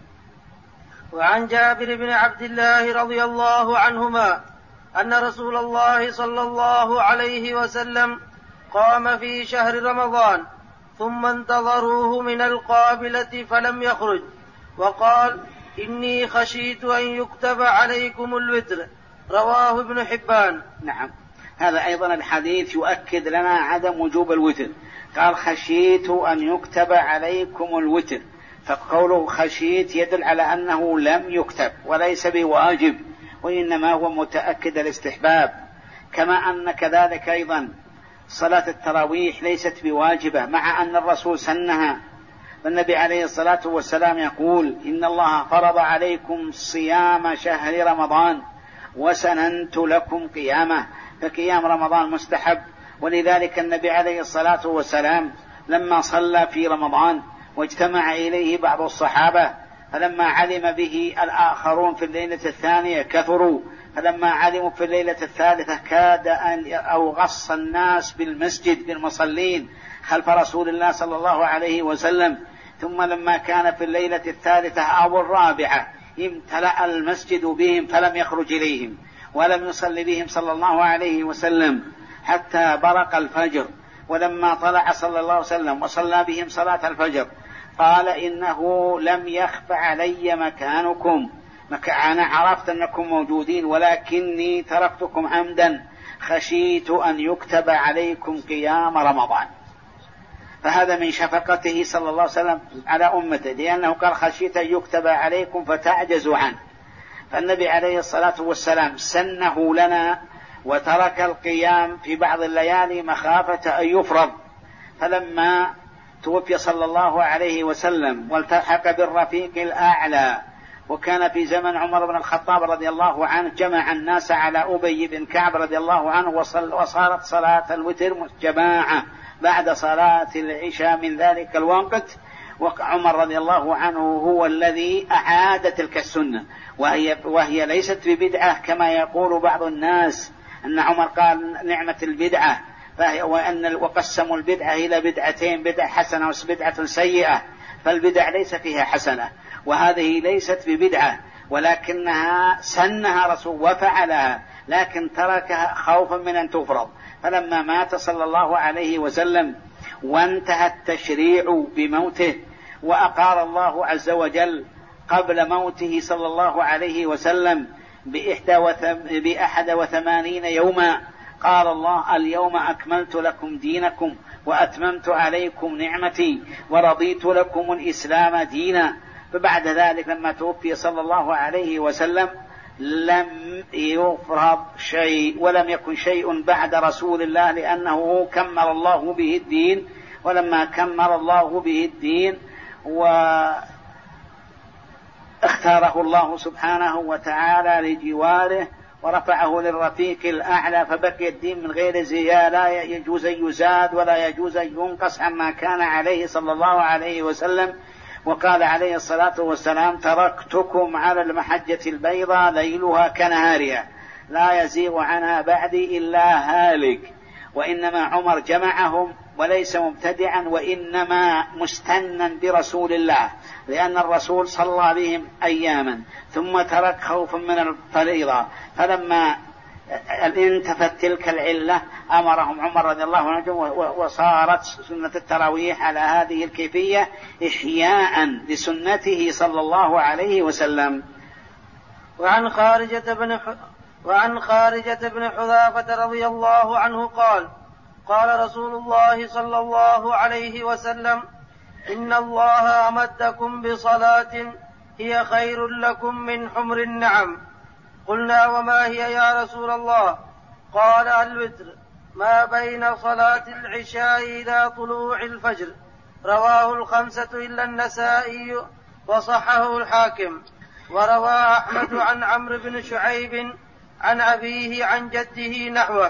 وعن جابر بن عبد الله رضي الله عنهما أن رسول الله صلى الله عليه وسلم قام في شهر رمضان ثم انتظروه من القابلة فلم يخرج، وقال إني خشيت أن يكتب عليكم الوتر. رواه ابن حبان. نعم. هذا أيضا الحديث يؤكد لنا عدم وجوب الوتر. قال خشيت أن يكتب عليكم الوتر، فقوله خشيت يدل على أنه لم يكتب وليس بواجب، وإنما هو متأكد الاستحباب. كما أن كذلك أيضا صلاة التراويح ليست بواجبة، مع أن الرسول سنها. فالنبي عليه الصلاة والسلام يقول إن الله فرض عليكم صيام شهر رمضان وسننت لكم قيامه، فقيام رمضان مستحب. ولذلك النبي عليه الصلاة والسلام لما صلى في رمضان واجتمع إليه بعض الصحابة، فلما علم به الآخرون في الليلة الثانية كثروا، فلما علموا في الليلة الثالثة كاد أن أغص الناس بالمسجد بالمصلين خلف رسول الله صلى الله عليه وسلم. ثم لما كان في الليلة الثالثة أو الرابعة امتلأ المسجد بهم فلم يخرج إليهم ولم يصلي بهم صلى الله عليه وسلم حتى برق الفجر. ولما طلع صلى الله عليه وسلم وصلى بهم صلاة الفجر قال إنه لم يخف علي مكانكم، أنا عرفت أنكم موجودين ولكني تركتكم عمدا، خشيت أن يكتب عليكم قيام رمضان. فهذا من شفقته صلى الله عليه وسلم على أمته، لأنه قال خشيت أن يكتب عليكم فتعجزوا عنه. فالنبي عليه الصلاة والسلام سنه لنا وترك القيام في بعض الليالي مخافة أن يفرض. فلما توفي صلى الله عليه وسلم والتحق بالرفيق الأعلى، وكان في زمن عمر بن الخطاب رضي الله عنه، جمع الناس على أبي بن كعب رضي الله عنه، وصارت صلاة الوتر جماعة بعد صلاة العشاء من ذلك الوقت. وعمر رضي الله عنه هو الذي أعاد تلك السنة، وهي ليست ببدعة كما يقول بعض الناس، أن عمر قال نعمة البدعة، وقسموا البدعة إلى بدعتين، بدعة حسنة وبدعة سيئة. فالبدع ليس فيها حسنة، وهذه ليست ببدعة، ولكنها سنها رسول وفعلها، لكن تركها خوفا من أن تفرض. فلما مات صلى الله عليه وسلم وانتهى التشريع بموته، وأقر الله عز وجل قبل موته صلى الله عليه وسلم ب81 يوما، قال الله اليوم أكملت لكم دينكم وأتممت عليكم نعمتي ورضيت لكم الإسلام دينا. فبعد ذلك لما توفي صلى الله عليه وسلم لم يفرض شيء ولم يكن شيء بعد رسول الله، لأنه كمل الله به الدين ولما كمل الله به الدين واختاره الله سبحانه وتعالى لجواره ورفعه للرفيق الأعلى، فبقي الدين من غير زيادة، لا يجوز أن يزاد ولا يجوز أن ينقص عما كان عليه صلى الله عليه وسلم. وقال عليه الصلاة والسلام: تركتكم على المحجة البيضاء ليلها كنهارها لا يزيغ عنها بعدي إلا هالك. وإنما عمر جمعهم وليس مبتدعا، وإنما مستنا برسول الله، لأن الرسول صلى بهم أياما ثم ترك خوفا من الفريضة، فلما انتفت تلك العلة أمرهم عمر رضي الله عنه، وصارت سنة التراويح على هذه الكيفية إحياء لسنته صلى الله عليه وسلم. وعن خارجة بن حذافة رضي الله عنه قال: قال رسول الله صلى الله عليه وسلم: إن الله أمدكم بصلاة هي خير لكم من حمر النعم. قلنا: وما هي يا رسول الله؟ قال: الوتر، ما بين صلاة العشاء إلى طلوع الفجر. رواه الخمسة إلا النسائي وصححه الحاكم. وروى أحمد عن عمرو بن شعيب عن أبيه عن جده نحوه.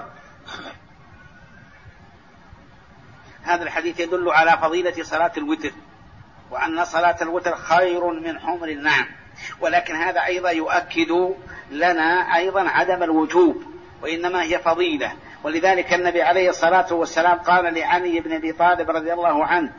هذا الحديث يدل على فضيلة صلاة الوتر، وأن صلاة الوتر خير من حمر النعم، ولكن هذا أيضا يؤكد لنا أيضا عدم الوجوب، وإنما هي فضيلة. ولذلك النبي عليه الصلاة والسلام قال لعلي بن أبي طالب رضي الله عنه: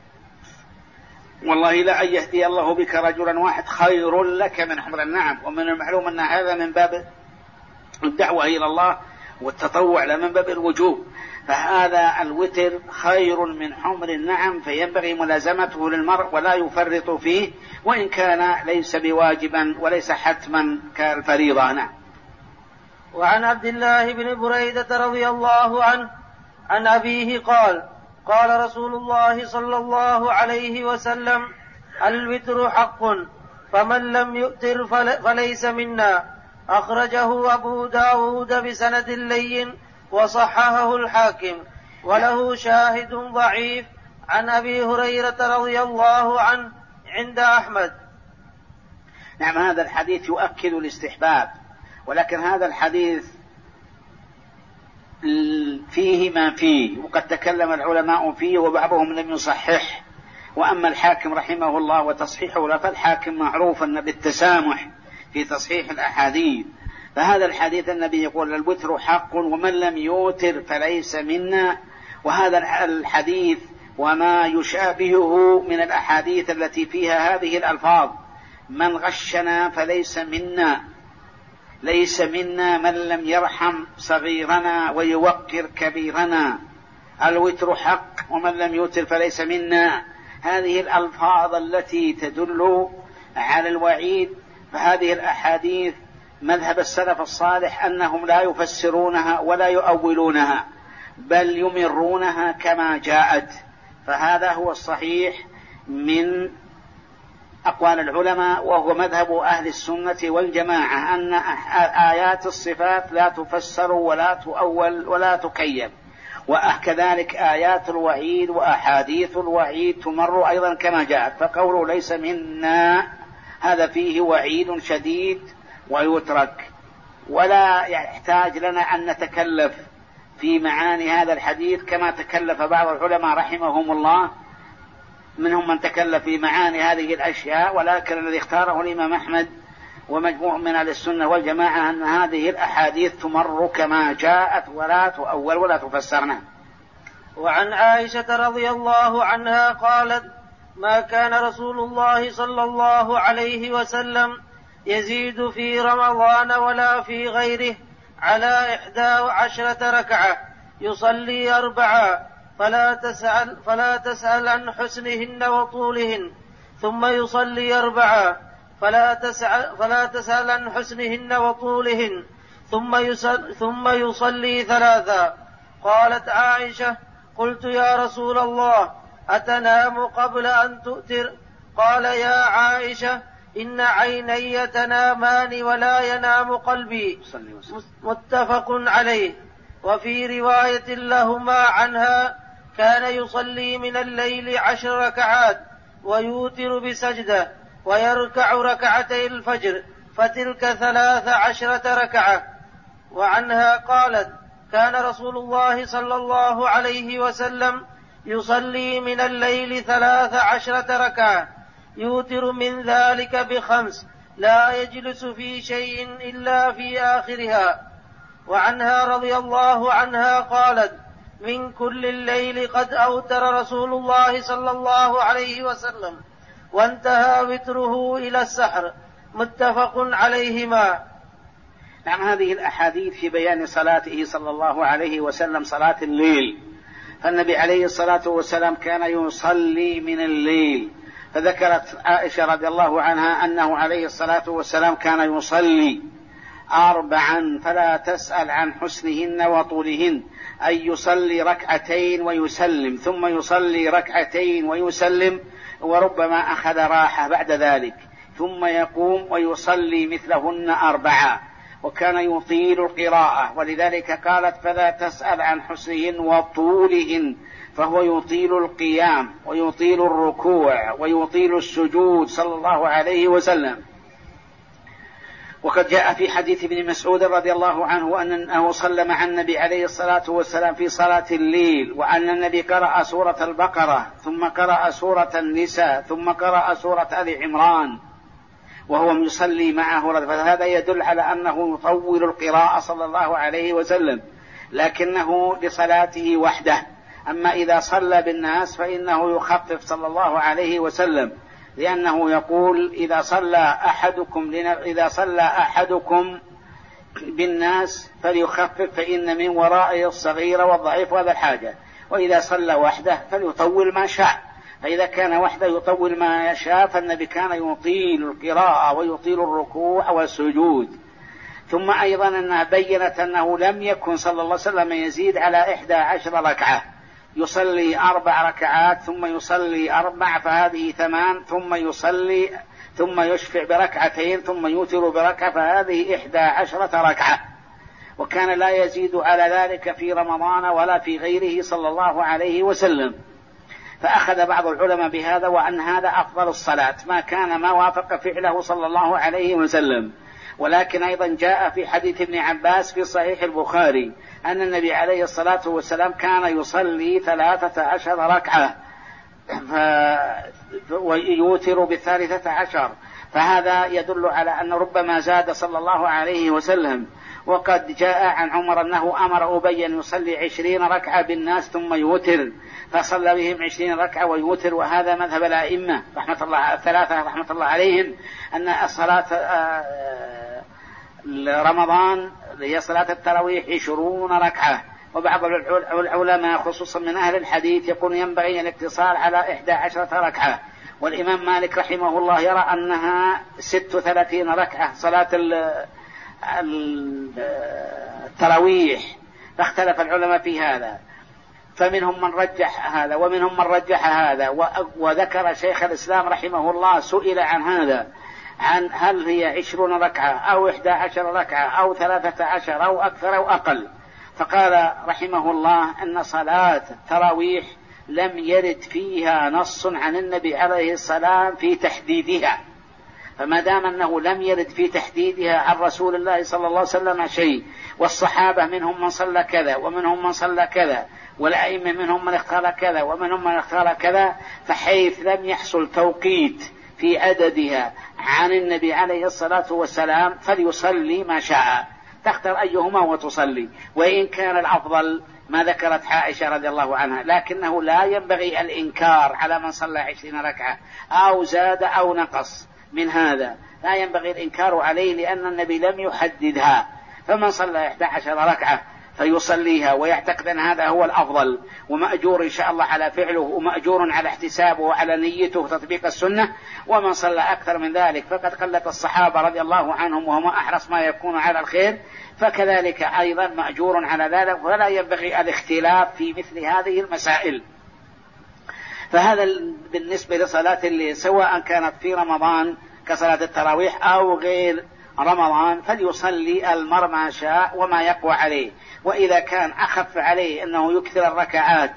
والله لا أن يهدي الله بك رجلا واحد خير لك من حمر النعم. ومن المعلوم أن هذا من باب الدعوة إلى الله والتطوع، لا من باب الوجوب، فهذا الوتر خير من حمر النعم، فينبغي ملازمته للمرء ولا يفرط فيه، وإن كان ليس بواجبا وليس حتما كالفريضة. نعم. وعن عبد الله بن بريدة رضي الله عنه عن أبيه قال: قال رسول الله صلى الله عليه وسلم: الوتر حق، فمن لم يؤتر فليس منا. أخرجه أبو داود بسند لين وصححه الحاكم، وله شاهد ضعيف عن أبي هريرة رضي الله عنه عند أحمد. نعم، هذا الحديث يؤكد الاستحباب، ولكن هذا الحديث فيه ما فيه، وقد تكلم العلماء فيه وبعضهم لم يصحح. وأما الحاكم رحمه الله وتصحيحه، فالحاكم معروف بالتسامح في تصحيح الأحاديث. فهذا الحديث النبي يقول: الوتر حق، ومن لم يوتر فليس منا. وهذا الحديث وما يشابهه من الأحاديث التي فيها هذه الألفاظ: من غشنا فليس منا، ليس منا من لم يرحم صغيرنا ويوقر كبيرنا، الوتر حق ومن لم يوتر فليس منا. هذه الألفاظ التي تدل على الوعيد، فهذه الأحاديث مذهب السلف الصالح أنهم لا يفسرونها ولا يؤولونها، بل يمرونها كما جاءت. فهذا هو الصحيح من أقوال العلماء، وهو مذهب أهل السنة والجماعة، أن آيات الصفات لا تفسر ولا تؤول ولا تكيف، وكذلك آيات الوعيد وأحاديث الوعيد تمر أيضا كما جاءت. فقوله ليس منا هذا فيه وعيد شديد ويترك، ولا يحتاج لنا أن نتكلف في معاني هذا الحديث كما تكلف بعض العلماء رحمهم الله، منهم من تكلف في معاني هذه الأشياء، ولكن الذي اختاره الإمام أحمد ومجموع من أهل السنة والجماعة أن هذه الأحاديث تمر كما جاءت ولا تؤول ولا تفسرنا. وعن عائشة رضي الله عنها قالت: ما كان رسول الله صلى الله عليه وسلم يزيد في رمضان ولا في غيره على 11 ركعة، يصلي 4 فلا تسأل عن حسنهن وطولهن، ثم يصلي 4 فلا تسأل عن حسنهن وطولهن، ثم يصلي 3. قالت عائشة: قلت يا رسول الله أتنام قبل أن تؤتر؟ قال: يا عائشة إن عيني تنامان ولا ينام قلبي. متفق عليه. وفي رواية لهما عنها: كان يصلي من الليل 10 ركعات ويوتر بسجدة ويركع ركعتي الفجر فتلك 13 ركعة. وعنها قالت: كان رسول الله صلى الله عليه وسلم يصلي من الليل 13 ركعة يوتر من ذلك ب5 لا يجلس في شيء إلا في آخرها. وعنها رضي الله عنها قالت: من كل الليل قد أوتر رسول الله صلى الله عليه وسلم وانتهى وتره إلى السحر. متفق عليهما. نعم، هذه الأحاديث في بيان صلاته صلى الله عليه وسلم صلاة الليل. فالنبي عليه الصلاة والسلام كان يصلي من الليل، فذكرت عائشة رضي الله عنها أنه عليه الصلاة والسلام كان يصلي 4 فلا تسأل عن حسنهن وطولهن، أي يصلي 2 ويسلم، ثم يصلي 2 ويسلم، وربما أخذ راحة بعد ذلك، ثم يقوم ويصلي مثلهن 4. وكان يطيل القراءة، ولذلك قالت: فلا تسأل عن حسنهن وطولهن، فهو يطيل القيام ويطيل الركوع ويطيل السجود صلى الله عليه وسلم. وقد جاء في حديث ابن مسعود رضي الله عنه أنه صلى مع النبي عليه الصلاة والسلام في صلاة الليل، وأن النبي قرأ سورة البقرة ثم قرأ سورة النساء ثم قرأ سورة آل عمران وهو يصلي معه، فهذا يدل على أنه يطول القراءة صلى الله عليه وسلم، لكنه لصلاته وحده. أما إذا صلى بالناس فإنه يخفف صلى الله عليه وسلم، لأنه يقول: إذا صلى أحدكم بالناس فليخفف فإن من ورائه الصغير والضعيف وهذا الحاجة، وإذا صلى وحده فليطول ما شاء. فإذا كان وحده يطول ما يشاء، فالنبي كان يطيل القراءة ويطيل الركوع والسجود. ثم أيضا أنها بيّنت أنه لم يكن صلى الله عليه وسلم يزيد على 11 ركعة، يصلي 4 ركعات ثم يصلي 4 فهذه 8 ثم يشفع ب2 ثم يوتر ب1 فهذه 11 ركعة. وكان لا يزيد على ذلك في رمضان ولا في غيره صلى الله عليه وسلم. فأخذ بعض العلماء بهذا وأن هذا أفضل الصلاة ما وافق فعله صلى الله عليه وسلم. ولكن أيضا جاء في حديث ابن عباس في صحيح البخاري أن النبي عليه الصلاة والسلام كان يصلي 13 ركعة ويوتر ب13، فهذا يدل على أن ربما زاد صلى الله عليه وسلم. وقد جاء عن عمر أنه أمر أبي أن يصلي 20 ركعة بالناس ثم يوتر، فصلى بهم 20 ركعة ويوتر. وهذا مذهب الأئمة الثلاثة رحمة الله عليهم، أن الصلاة رمضان هي صلاة التراويح 20 ركعة. وبعض العلماء خصوصا من أهل الحديث يقول ينبغي الاقتصار على 11 ركعة. والإمام مالك رحمه الله يرى أنها 36 ركعة صلاة التراويح، فاختلف العلماء في هذا، فمنهم من رجح هذا ومنهم من رجح هذا. وذكر شيخ الإسلام رحمه الله سئل عن هذا، عن هل هي 20 ركعة أو 11 ركعة أو 13 أو أكثر أو أقل، فقال رحمه الله أن صلاة التراويح لم يرد فيها نص عن النبي عليه السلام في تحديدها، فما دام أنه لم يرد في تحديدها عن رسول الله صلى الله عليه وسلم شيء، والصحابة منهم من صلى كذا ومنهم من صلى كذا، والأئمة منهم من اختار كذا ومنهم من اختار كذا، فحيث لم يحصل توقيت في عددها عن النبي عليه الصلاة والسلام فليصلي ما شاء، تختار أيهما وتصلي. وإن كان الأفضل ما ذكرت عائشة رضي الله عنها، لكنه لا ينبغي الإنكار على من صلى 20 ركعة أو زاد أو نقص من هذا، لا ينبغي الإنكار عليه، لأن النبي لم يحددها. فمن صلى 11 ركعة فيصليها ويعتقد أن هذا هو الأفضل، ومأجور إن شاء الله على فعله، ومأجور على احتسابه وعلى نيته وتطبيق السنة. ومن صلى أكثر من ذلك فقد قلت الصحابة رضي الله عنهم وهم أحرص ما يكون على الخير، فكذلك أيضا مأجور على ذلك، ولا ينبغي الاختلاف في مثل هذه المسائل. فهذا بالنسبة لصلاة الليل، سواء كانت في رمضان كصلاة التراويح أو غير رمضان، فليصلي المرء ما شاء وما يقوى عليه. وإذا كان أخف عليه أنه يكثر الركعات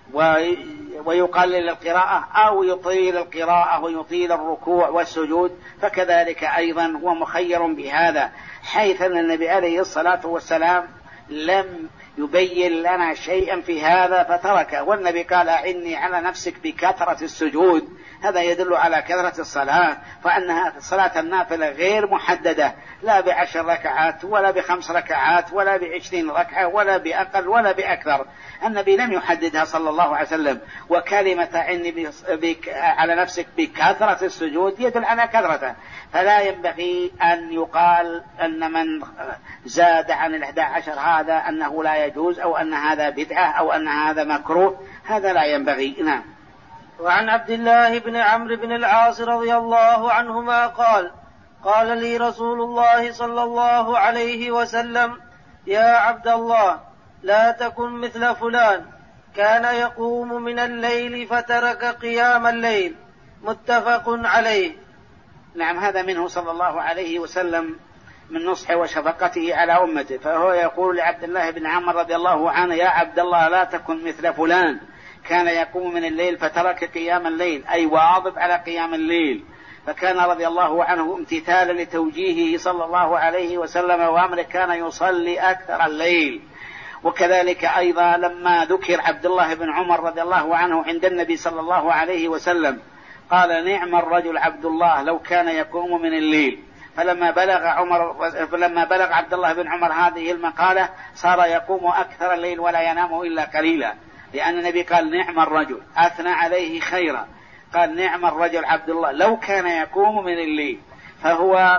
ويقلل القراءة أو يطيل القراءة ويطيل الركوع والسجود، فكذلك أيضا هو مخير بهذا، حيث أن النبي عليه الصلاة والسلام لم يبين لنا شيئا في هذا فتركه، والنبي قال إني على نفسك بكثرة السجود، هذا يدل على كثرة الصلاة، فأنها صلاة النافلة غير محددة، لا ب10 ركعات ولا ب5 ركعات ولا ب20 ركعة ولا بأقل ولا بأكثر، النبي لم يحددها صلى الله عليه وسلم. وكلمة إني على نفسك بكثرة السجود يدل على كثرته، فلا ينبغي أن يقال أن من زاد عن 11 هذا أنه لا يجوز أو أن هذا بدعة أو أن هذا مكروه، هذا لا ينبغي. نعم. وعن عبد الله بن عمرو بن العاص رضي الله عنهما قال: قال لي رسول الله صلى الله عليه وسلم: يا عبد الله، لا تكن مثل فلان كان يقوم من الليل فترك قيام الليل. متفق عليه. نعم، هذا منه صلى الله عليه وسلم من نصحه وشفقته على أمته، فهو يقول لعبد الله بن عمرو رضي الله عنه: يا عبد الله، لا تكن مثل فلان كان يقوم من الليل فترك قيام الليل، أي واظب على قيام الليل، فكان رضي الله عنه امتثالا لتوجيهه صلى الله عليه وسلم وأمره كان يصلي أكثر الليل. وكذلك أيضا لما ذكر عبد الله بن عمر رضي الله عنه عند النبي صلى الله عليه وسلم قال: نعم الرجل عبد الله لو كان يقوم من الليل. فلما بلغ عبد الله بن عمر هذه المقالة صار يقوم أكثر الليل ولا ينام إلا قليلا، لأن النبي قال: نعم الرجل، أثنى عليه خيرا، قال: نعم الرجل عبد الله لو كان يقوم من الليل. فهو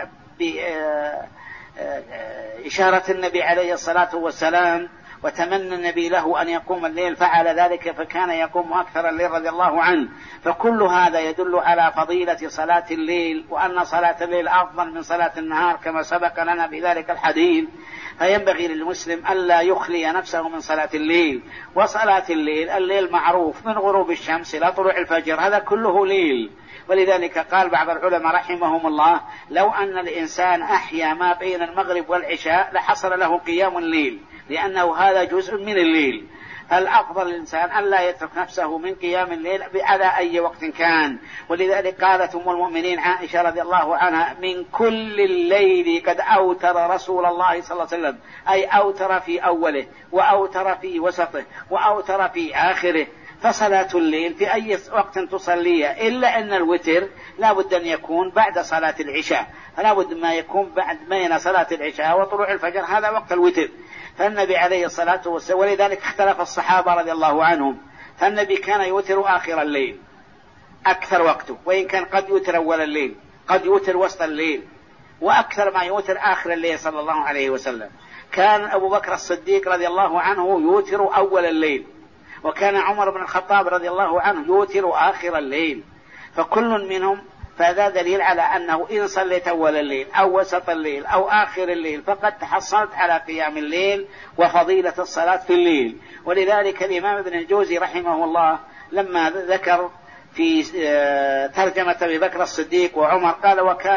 إشارة النبي عليه الصلاة والسلام وتمنى النبي له أن يقوم الليل، فعل ذلك فكان يقوم أكثر الليل رضي الله عنه. فكل هذا يدل على فضيلة صلاة الليل، وأن صلاة الليل أفضل من صلاة النهار كما سبق لنا في ذلك الحديث. فينبغي للمسلم ألا يخلي نفسه من صلاة الليل. وصلاة الليل معروف من غروب الشمس إلى طلوع الفجر، هذا كله ليل. ولذلك قال بعض العلماء رحمهم الله: لو أن الإنسان أحيا ما بين المغرب والعشاء لحصل له قيام الليل، لأنه هذا جزء من الليل. فالأفضل الإنسان أن لا يترك نفسه من قيام الليل على أي وقت كان. ولذلك قالت أم المؤمنين عائشة رضي الله عنها: من كل الليل قد أوتر رسول الله صلى الله عليه وسلم، أي أوتر في أوله وأوتر في وسطه وأوتر في آخره. فصلاة الليل في أي وقت تصليه، إلا أن الوتر لا بد أن يكون بعد صلاة العشاء، فلا بد ما يكون بعد بين صلاة العشاء وطلوع الفجر، هذا وقت الوتر. فالنبي عليه الصلاة والسلام، ولذلك اختلف الصحابة رضي الله عنهم، فالنبي كان يوتر آخر الليل أكثر وقته، وإن كان قد يوتر أول الليل، قد يوتر وسط الليل، وأكثر ما يوتر آخر الليل صلى الله عليه وسلم. كان أبو بكر الصديق رضي الله عنه يوتر أول الليل، وكان عمر بن الخطاب رضي الله عنه يوتر آخر الليل. فكل منهم، فهذا دليل على أنه إن صليت أول الليل أو وسط الليل أو آخر الليل فقد تحصلت على قيام الليل وفضيلة الصلاة في الليل. ولذلك الإمام ابن الجوزي رحمه الله لما ذكر في ترجمة أبي بكر الصديق وعمر قال: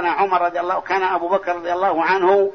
كان أبو بكر رضي الله عنه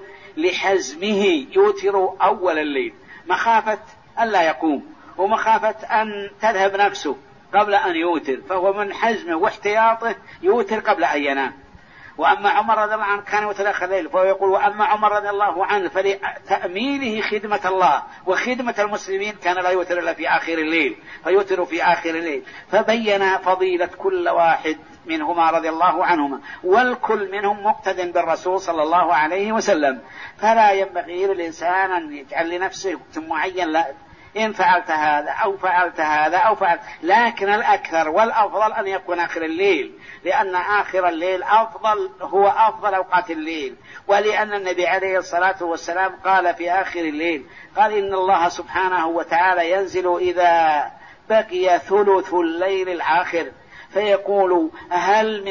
لحزمه يوتر أول الليل، مخافة ألا يقوم ومخافة أن تذهب نفسه قبل أن يوتر، فهو من حزمه واحتياطه يوتر قبل أن ينام. وأما عمر رضي الله عنه كان يوتر آخر الليل، فهو يقول: وأما عمر رضي الله عنه فلتأمينه خدمة الله وخدمة المسلمين كان لا يوتر إلا في آخر الليل، فيوتر في آخر الليل. فبين فضيلة كل واحد منهما رضي الله عنهما، والكل منهم مقتد بالرسول صلى الله عليه وسلم. فلا ينبغي للإنسان أن يجعل لنفسه وقت معين، لا، إن فعلت هذا أو فعلت هذا أو فعلت، لكن الأكثر والأفضل أن يكون آخر الليل، لأن آخر الليل هو أفضل أوقات الليل. ولأن النبي عليه الصلاة والسلام قال في آخر الليل، قال: إن الله سبحانه وتعالى ينزل إذا بقي ثلث الليل الآخر فيقول: هل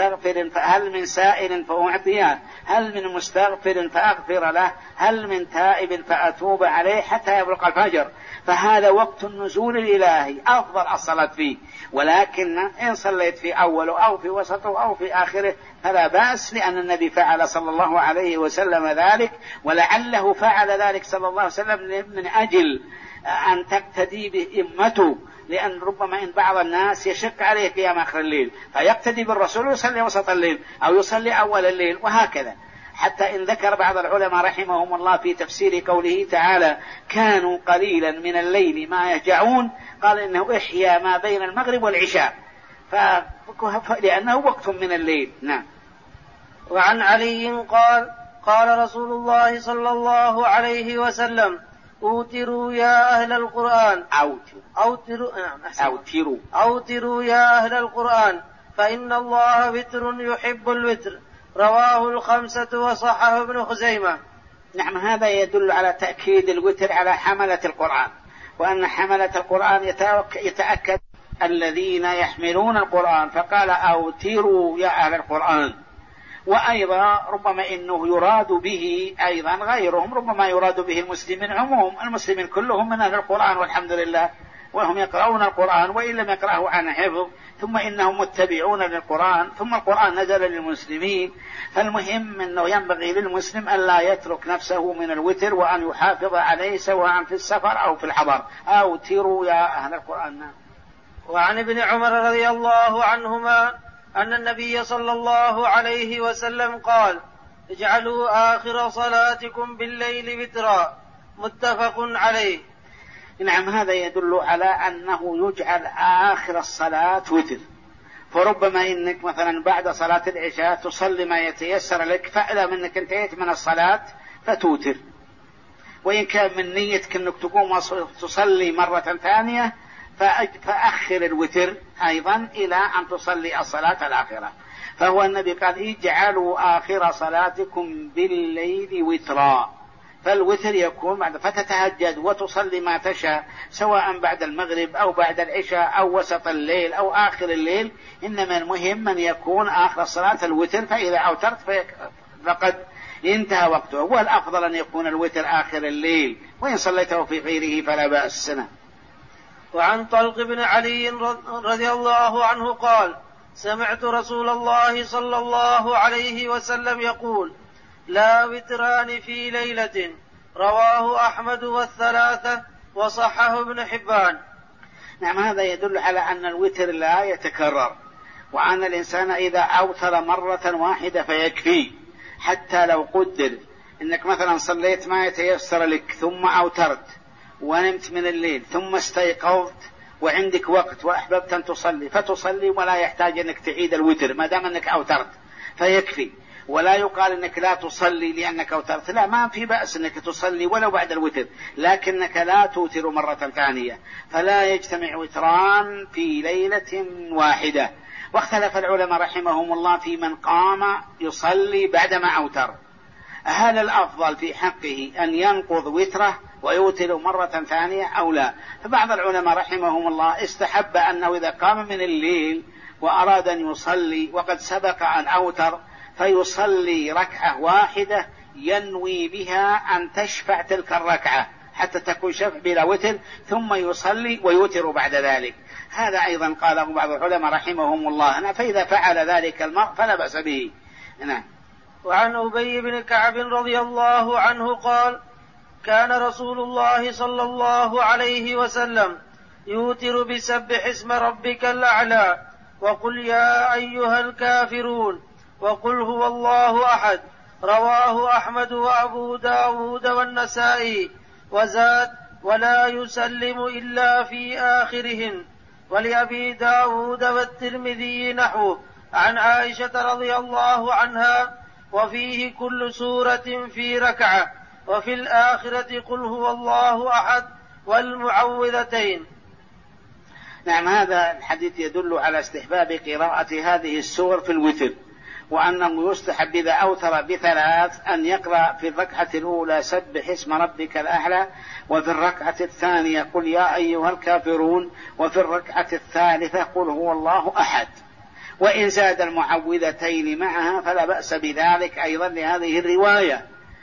من سائل فأعطيه، هل من مستغفر فأغفر له، هل من تائب فأتوب عليه حتى يبلغ الفجر. فهذا وقت النزول الإلهي أفضل الصلاة فيه. ولكن إن صليت في أوله أو في وسطه أو في آخره فلا بأس، لأن النبي فعل صلى الله عليه وسلم ذلك، ولعله فعل ذلك صلى الله عليه وسلم من أجل أن تقتدي بإمته، لأن ربما إن بعض الناس يشق عليه قيام آخر الليل فيقتدي بالرسول ويصلي وسط الليل أو يصلي أول الليل وهكذا. حتى إن ذكر بعض العلماء رحمهم الله في تفسير قوله تعالى كانوا قليلا من الليل ما يهجعون، قال إنه إحيا ما بين المغرب والعشاء، لأنه وقت من الليل. نعم. وعن علي قال قال رسول الله صلى الله عليه وسلم أوتروا يا أهل القرآن أوتروا يا أهل القرآن فإن الله وتر يحب الوتر، رواه الخمسة وصححه ابن خزيمة. نعم، هذا يدل على تأكيد الوتر على حملة القرآن، وأن حملة القرآن يتأكد الذين يحملون القرآن، فقال أوتروا يا أهل القرآن. وأيضا ربما إنه يراد به أيضا غيرهم، ربما يراد به المسلمين عموم، المسلمين كلهم من أهل القرآن والحمد لله، وهم يقرؤون القرآن وإن لم يقرأه عن حفظ، ثم إنهم متبعون للقرآن، ثم القرآن نزل للمسلمين. فالمهم أنه ينبغي للمسلم أن لا يترك نفسه من الوتر وأن يحافظ عليه سواء في السفر أو في الحضر. أوتروا يا أهل القرآن. وعن ابن عمر رضي الله عنهما أن النبي صلى الله عليه وسلم قال اجعلوا آخر صلاتكم بالليل وترا، متفق عليه. نعم، هذا يدل على أنه يجعل آخر الصلاة وتر، فربما إنك مثلا بعد صلاة العشاء تصلي ما يتيسر لك، فاعلم أنك انتهيت من الصلاة فتوتر، وإن كان من نيتك أنك تقوم تصلي مرة ثانية فأخر الوتر أيضا إلى أن تصلي الصلاة الآخرة. فهو النبي قال اجعلوا آخر صلاتكم بالليل وترا، فالوتر يكون بعد، فتتهجد وتصلي ما تشاء سواء بعد المغرب أو بعد العشاء أو وسط الليل أو آخر الليل، إنما المهم أن يكون آخر الصلاة الوتر، فإذا أوترت فقد انتهى وقته، والأفضل أن يكون الوتر آخر الليل، وإن صليته في غيره فلا بأس. وعن طلق بن علي رضي الله عنه قال سمعت رسول الله صلى الله عليه وسلم يقول لا وتران في ليلة، رواه أحمد والثلاثة وصححه ابن حبان. نعم، هذا يدل على أن الوتر لا يتكرر، وأن الإنسان إذا أوتر مرة واحدة فيكفي، حتى لو قدر إنك مثلا صليت ما يتيسر لك ثم أوترت ونمت من الليل ثم استيقظت وعندك وقت وأحببت أن تصلي فتصلي، ولا يحتاج أنك تعيد الوتر ما دام أنك أوترت فيكفي. ولا يقال أنك لا تصلي لأنك أوترت، لا، ما في بأس أنك تصلي ولو بعد الوتر، لكنك لا توتر مرة ثانية، فلا يجتمع وتران في ليلة واحدة. واختلف العلماء رحمهم الله في من قام يصلي بعدما أوتر، هل الأفضل في حقه أن ينقض وتره ويوتر مرة ثانية أو لا؟ فبعض العلماء رحمهم الله استحب أنه إذا قام من الليل وأراد أن يصلي وقد سبق أن أوتر فيصلي ركعة واحدة ينوي بها أن تشفع تلك الركعة حتى تكون شفع بلا وتر، ثم يصلي ويوتر بعد ذلك. هذا أيضا قاله بعض العلماء رحمهم الله، فإذا فعل ذلك المرء فلا بأس به. وعن أبي بن كعب رضي الله عنه قال كان رسول الله صلى الله عليه وسلم يوتر بسبح اسم ربك الأعلى وقل يا أيها الكافرون وقل هو الله أحد، رواه أحمد وأبو داود والنسائي، وزاد ولا يسلم إلا في آخرهن. ولأبي داود والترمذي نحوه عن عائشة رضي الله عنها وفيه كل سورة في ركعة، وفي الآخرة قل هو الله أحد والمعوذتين. نعم، هذا الحديث يدل على استحباب قراءة هذه السور في الوتر، وأنه يستحب إذا أوتر بثلاث أن يقرأ في الركعة الأولى سبح اسم ربك الأعلى، وفي الركعة الثانية قل يا أيها الكافرون، وفي الركعة الثالثة قل هو الله أحد. وإن زاد المعوذتين معها فلا بأس بذلك أيضا لهذه الرواية.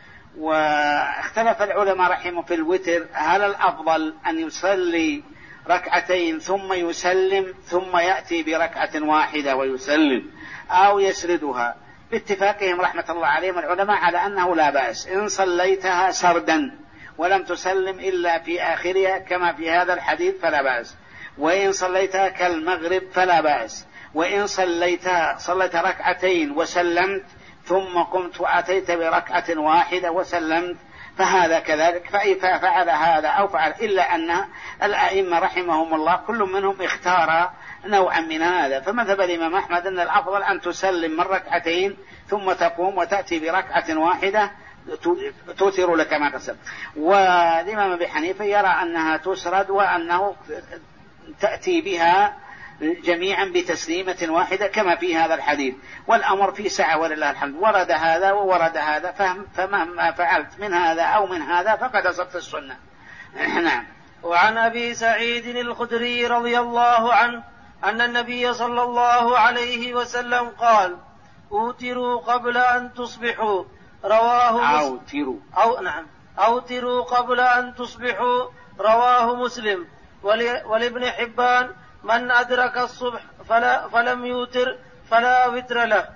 واختلف العلماء رحمه في الوتر هل الأفضل أن يصلي ركعتين ثم يسلم ثم يأتي بركعة واحدة ويسلم أو يسردها. باتفاقهم رحمة الله عليهم العلماء على أنه لا بأس إن صليتها سردا ولم تسلم إلا في آخرها كما في هذا الحديث فلا بأس. وإن صليتها كالمغرب فلا بأس. وإن صليت ركعتين وسلمت ثم قمت وأتيت بركعة واحدة وسلمت فهذا كذلك. ففعل هذا أو فعل، إلا أن الأئمة رحمهم الله كل منهم اختار نوعا من هذا. فمذهب الإمام أحمد أن الأفضل أن تسلم من ركعتين ثم تقوم وتأتي بركعة واحدة توتر لك ما قسم. والإمام أبي حنيفة يرى أنها تسرد وأنه تأتي بها جميعا بتسليمة واحدة كما في هذا الحديث. والأمر في سعة ولله الحمد، ورد هذا وورد هذا، فمهما فعلت من هذا أو من هذا فقد أصبت السنة. نعم. وعن أبي سعيد الخدري رضي الله عنه أن النبي صلى الله عليه وسلم قال: أوتروا قبل أن تصبحوا، رواه أوتروا قبل أن تصبحوا، رواه مسلم. ولابن حبان: من أدرك الصبح فلم يوتر فلا وتر له.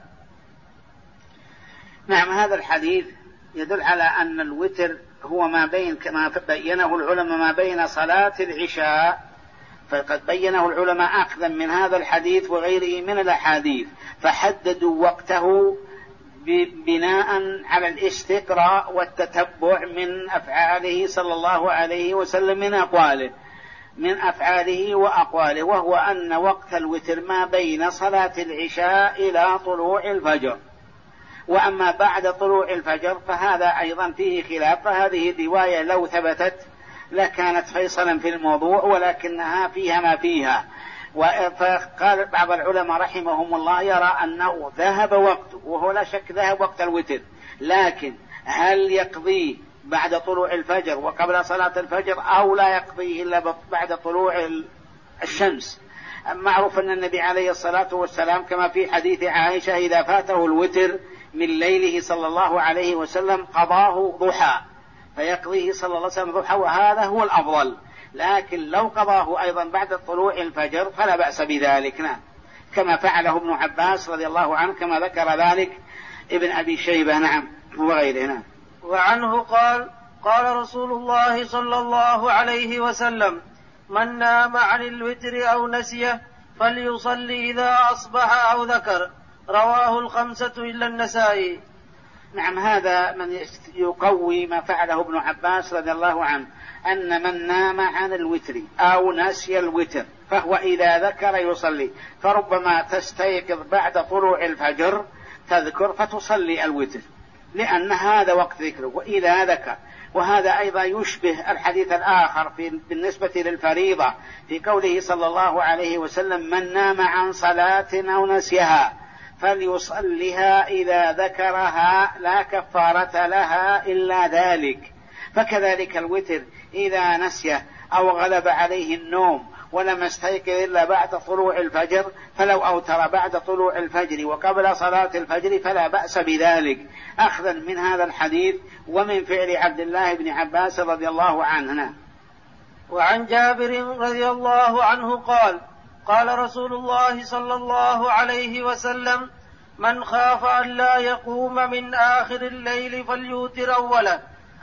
نعم، هذا الحديث يدل على أن الوتر هو ما بين، كما بينه العلماء، ما بين صلاة العشاء، فقد بينه العلماء أخذا من هذا الحديث وغيره من الأحاديث، فحددوا وقته بناء على الاستقراء والتتبع من أفعاله صلى الله عليه وسلم، من أفعاله وأقواله، وهو أن وقت الوتر ما بين صلاة العشاء إلى طلوع الفجر. وأما بعد طلوع الفجر فهذا أيضا فيه خلاف، فهذه الرواية لو ثبتت لكانت فيصلا في الموضوع، ولكنها فيها ما فيها. فقال بعض العلماء رحمهم الله يرى أنه ذهب وقته، وهو لا شك ذهب وقت الوتر، لكن هل يقضي بعد طلوع الفجر وقبل صلاة الفجر أو لا يقضيه إلا بعد طلوع الشمس؟ معروف أن النبي عليه الصلاة والسلام كما في حديث عائشة إذا فاته الوتر من ليله صلى الله عليه وسلم قضاه ضحى، فيقضيه صلى الله عليه وسلم ضحى، وهذا هو الأفضل. لكن لو قضاه أيضا بعد طلوع الفجر فلا بأس بذلك، نعم، كما فعله ابن عباس رضي الله عنه، كما ذكر ذلك ابن أبي شيبة، نعم، وغيره. نعم. وعنه قال: قال رسول الله صلى الله عليه وسلم: من نام عن الوتر أو نسيه فليصلي إذا أصبح أو ذكر، رواه الخمسة إلا النسائي. نعم، هذا من يقوي ما فعله ابن عباس رضي الله عنه، أن من نام عن الوتر أو نسي الوتر فهو إذا ذكر يصلي، فربما تستيقظ بعد طلوع الفجر تذكر فتصلي الوتر، لأن هذا وقت ذكره وإذا ذكر. وهذا أيضا يشبه الحديث الآخر بالنسبة للفريضة في قوله صلى الله عليه وسلم: من نام عن صلاة أو نسيها فليصلها إذا ذكرها لا كفارة لها إلا ذلك. فكذلك الوتر إذا نسيه أو غلب عليه النوم ولم يستيقظ إلا بعد طلوع الفجر، فلو أوتر بعد طلوع الفجر وقبل صلاة الفجر فلا بأس بذلك، أخذا من هذا الحديث ومن فعل عبد الله بن عباس رضي الله عنه. وعن جابر رضي الله عنه قال: قال رسول الله صلى الله عليه وسلم: من خاف أن لا يقوم من آخر الليل فليوتر أوله،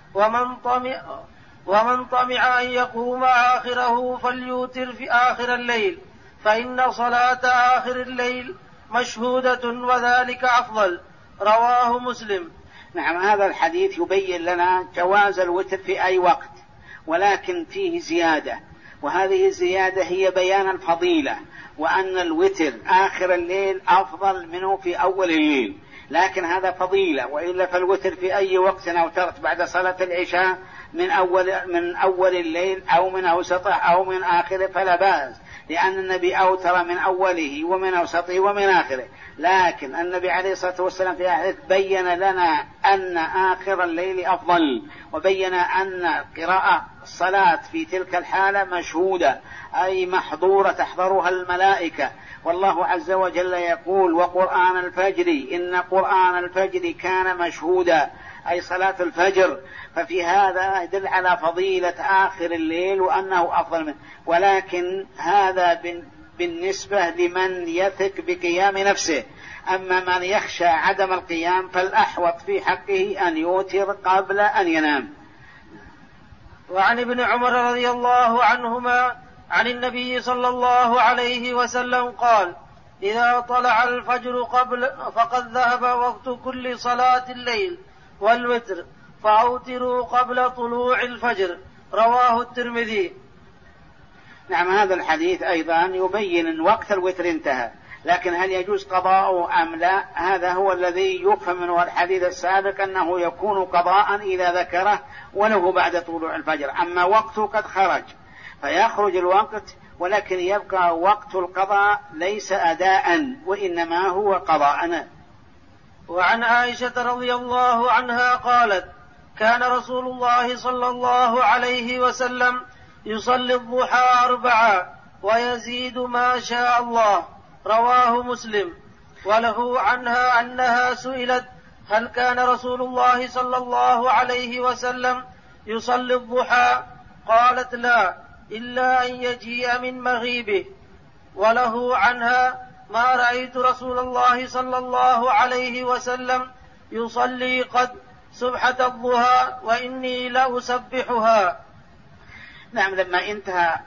ومن طمع أن يقوم آخره فليوتر في آخر الليل، فإن صلاة آخر الليل مشهودة وذلك أفضل، رواه مسلم. نعم، هذا الحديث يبين لنا جواز الوتر في أي وقت، ولكن فيه زيادة، وهذه الزيادة هي بيان الفضيلة، وأن الوتر آخر الليل أفضل منه في أول الليل، لكن هذا فضيلة. وإلا فالوتر في أي وقت أوترت بعد صلاة العشاء من أول الليل أو من أوسطه أو من آخره فلا بأس، لأن النبي أوتر من أوله ومن أوسطه ومن آخره. لكن النبي عليه الصلاة والسلام في حديث بين لنا أن آخر الليل أفضل، وبين أن قراءة الصلاة في تلك الحالة مشهودة، أي محظورة تحضرها الملائكة. والله عز وجل يقول: وقرآن الفجر إن قرآن الفجر كان مشهودا، أي صلاة الفجر. ففي هذا يدل على فضيلة آخر الليل وأنه أفضل منه، ولكن هذا بالنسبة لمن يثق بقيام نفسه. أما من يخشى عدم القيام فالأحوط في حقه أن يوتر قبل أن ينام. وعن ابن عمر رضي الله عنهما عن النبي صلى الله عليه وسلم قال: إذا طلع الفجر فقد ذهب وقت كل صلاة الليل والوتر فأوتروا قبل طلوع الفجر. رواه الترمذي. نعم، هذا الحديث أيضا يبين أن وقت الوتر انتهى، لكن هل يجوز قضاءه أم لا؟ هذا هو الذي يفهم من الحديث السابق أنه يكون قضاء إذا ذكره وله بعد طلوع الفجر. أما وقته قد خرج فيخرج الوقت، ولكن يبقى وقت القضاء ليس أداء وإنما هو قضاء. وعن عائشة رضي الله عنها قالت: كان رسول الله صلى الله عليه وسلم يصلي الضحى 4 ويزيد ما شاء الله. رواه مسلم. وله عنها أنها سئلت: هل كان رسول الله صلى الله عليه وسلم يصلي الضحى؟ قالت: لا، إلا أن يجيء من مغيبه. وله عنها: ما رأيت رسول الله صلى الله عليه وسلم يصلي قد سبحة الضحى وإني لأسبحها. نعم، لما انتهى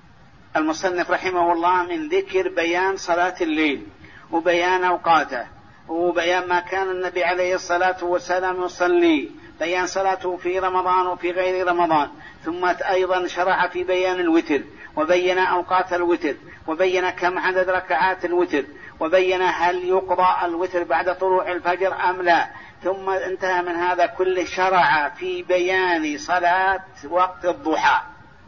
المصنف رحمه الله من ذكر بيان صلاة الليل وبيان أوقاته وبيان ما كان النبي عليه الصلاة والسلام يصلي، بيان صلاته في رمضان وفي غير رمضان، ثم أيضا شرع في بيان الوتر وبين أوقات الوتر وبين كم عدد ركعات الوتر وبين هل يقضى الوتر بعد طلوع الفجر أم لا، ثم انتهى من هذا كله شرع في بيان صلاة وقت الضحى.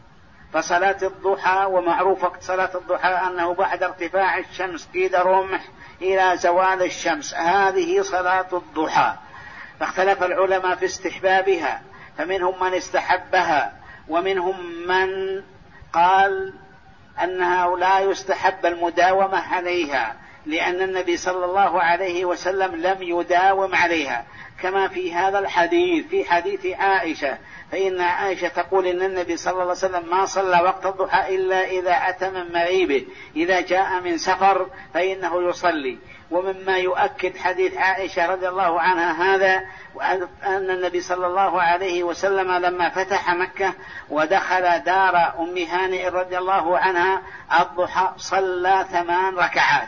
فصلاة الضحى، ومعروف وقت صلاة الضحى أنه بعد ارتفاع الشمس قيد رمح إلى زوال الشمس، هذه صلاة الضحى. فاختلف العلماء في استحبابها، فمنهم من استحبها ومنهم من قال أنها لا يستحب المداومة عليها، لأن النبي صلى الله عليه وسلم لم يداوم عليها، كما في هذا الحديث في حديث عائشة، فإن عائشة تقول إن النبي صلى الله عليه وسلم ما صلى وقت الضحى إلا إذا أتى من مغيبه، إذا جاء من سفر فإنه يصلي. ومما يؤكد حديث عائشة رضي الله عنها هذا أن النبي صلى الله عليه وسلم لما فتح مكة ودخل دار أم هانئ رضي الله عنها الضحى صلى 8 ركعات،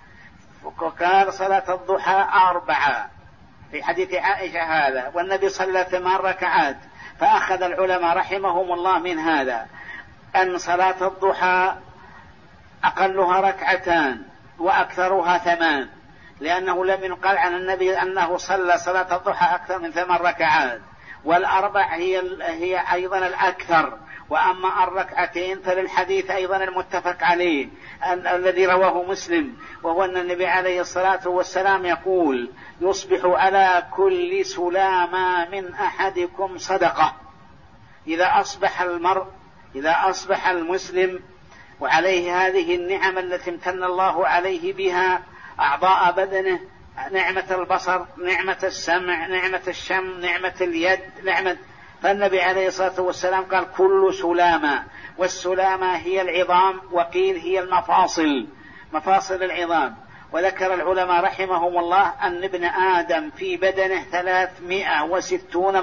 وقال صلاة الضحى 4 في حديث عائشة هذا، والنبي صلى 8 ركعات. فأخذ العلماء رحمهم الله من هذا أن صلاة الضحى أقلها 2 وأكثرها 8، لأنه لم ينقل عن النبي أنه صلى صلاة الضحى أكثر من 8 ركعات، والأربع هي أيضا الأكثر. وأما 2 فللحديث أيضا المتفق عليه الذي رواه مسلم، وهو أن النبي عليه الصلاة والسلام يقول: يصبح على كل سلامة من أحدكم صدقة. إذا أصبح المسلم وعليه هذه النعم التي امتن الله عليه بها، أعضاء بدنه، نعمة البصر، نعمة السمع، نعمة الشم، نعمة اليد، فالنبي عليه الصلاة والسلام قال: كل سلامة. والسلامة هي العظام، وقيل هي مفاصل العظام. وذكر العلماء رحمهم الله أن ابن آدم في بدنه 360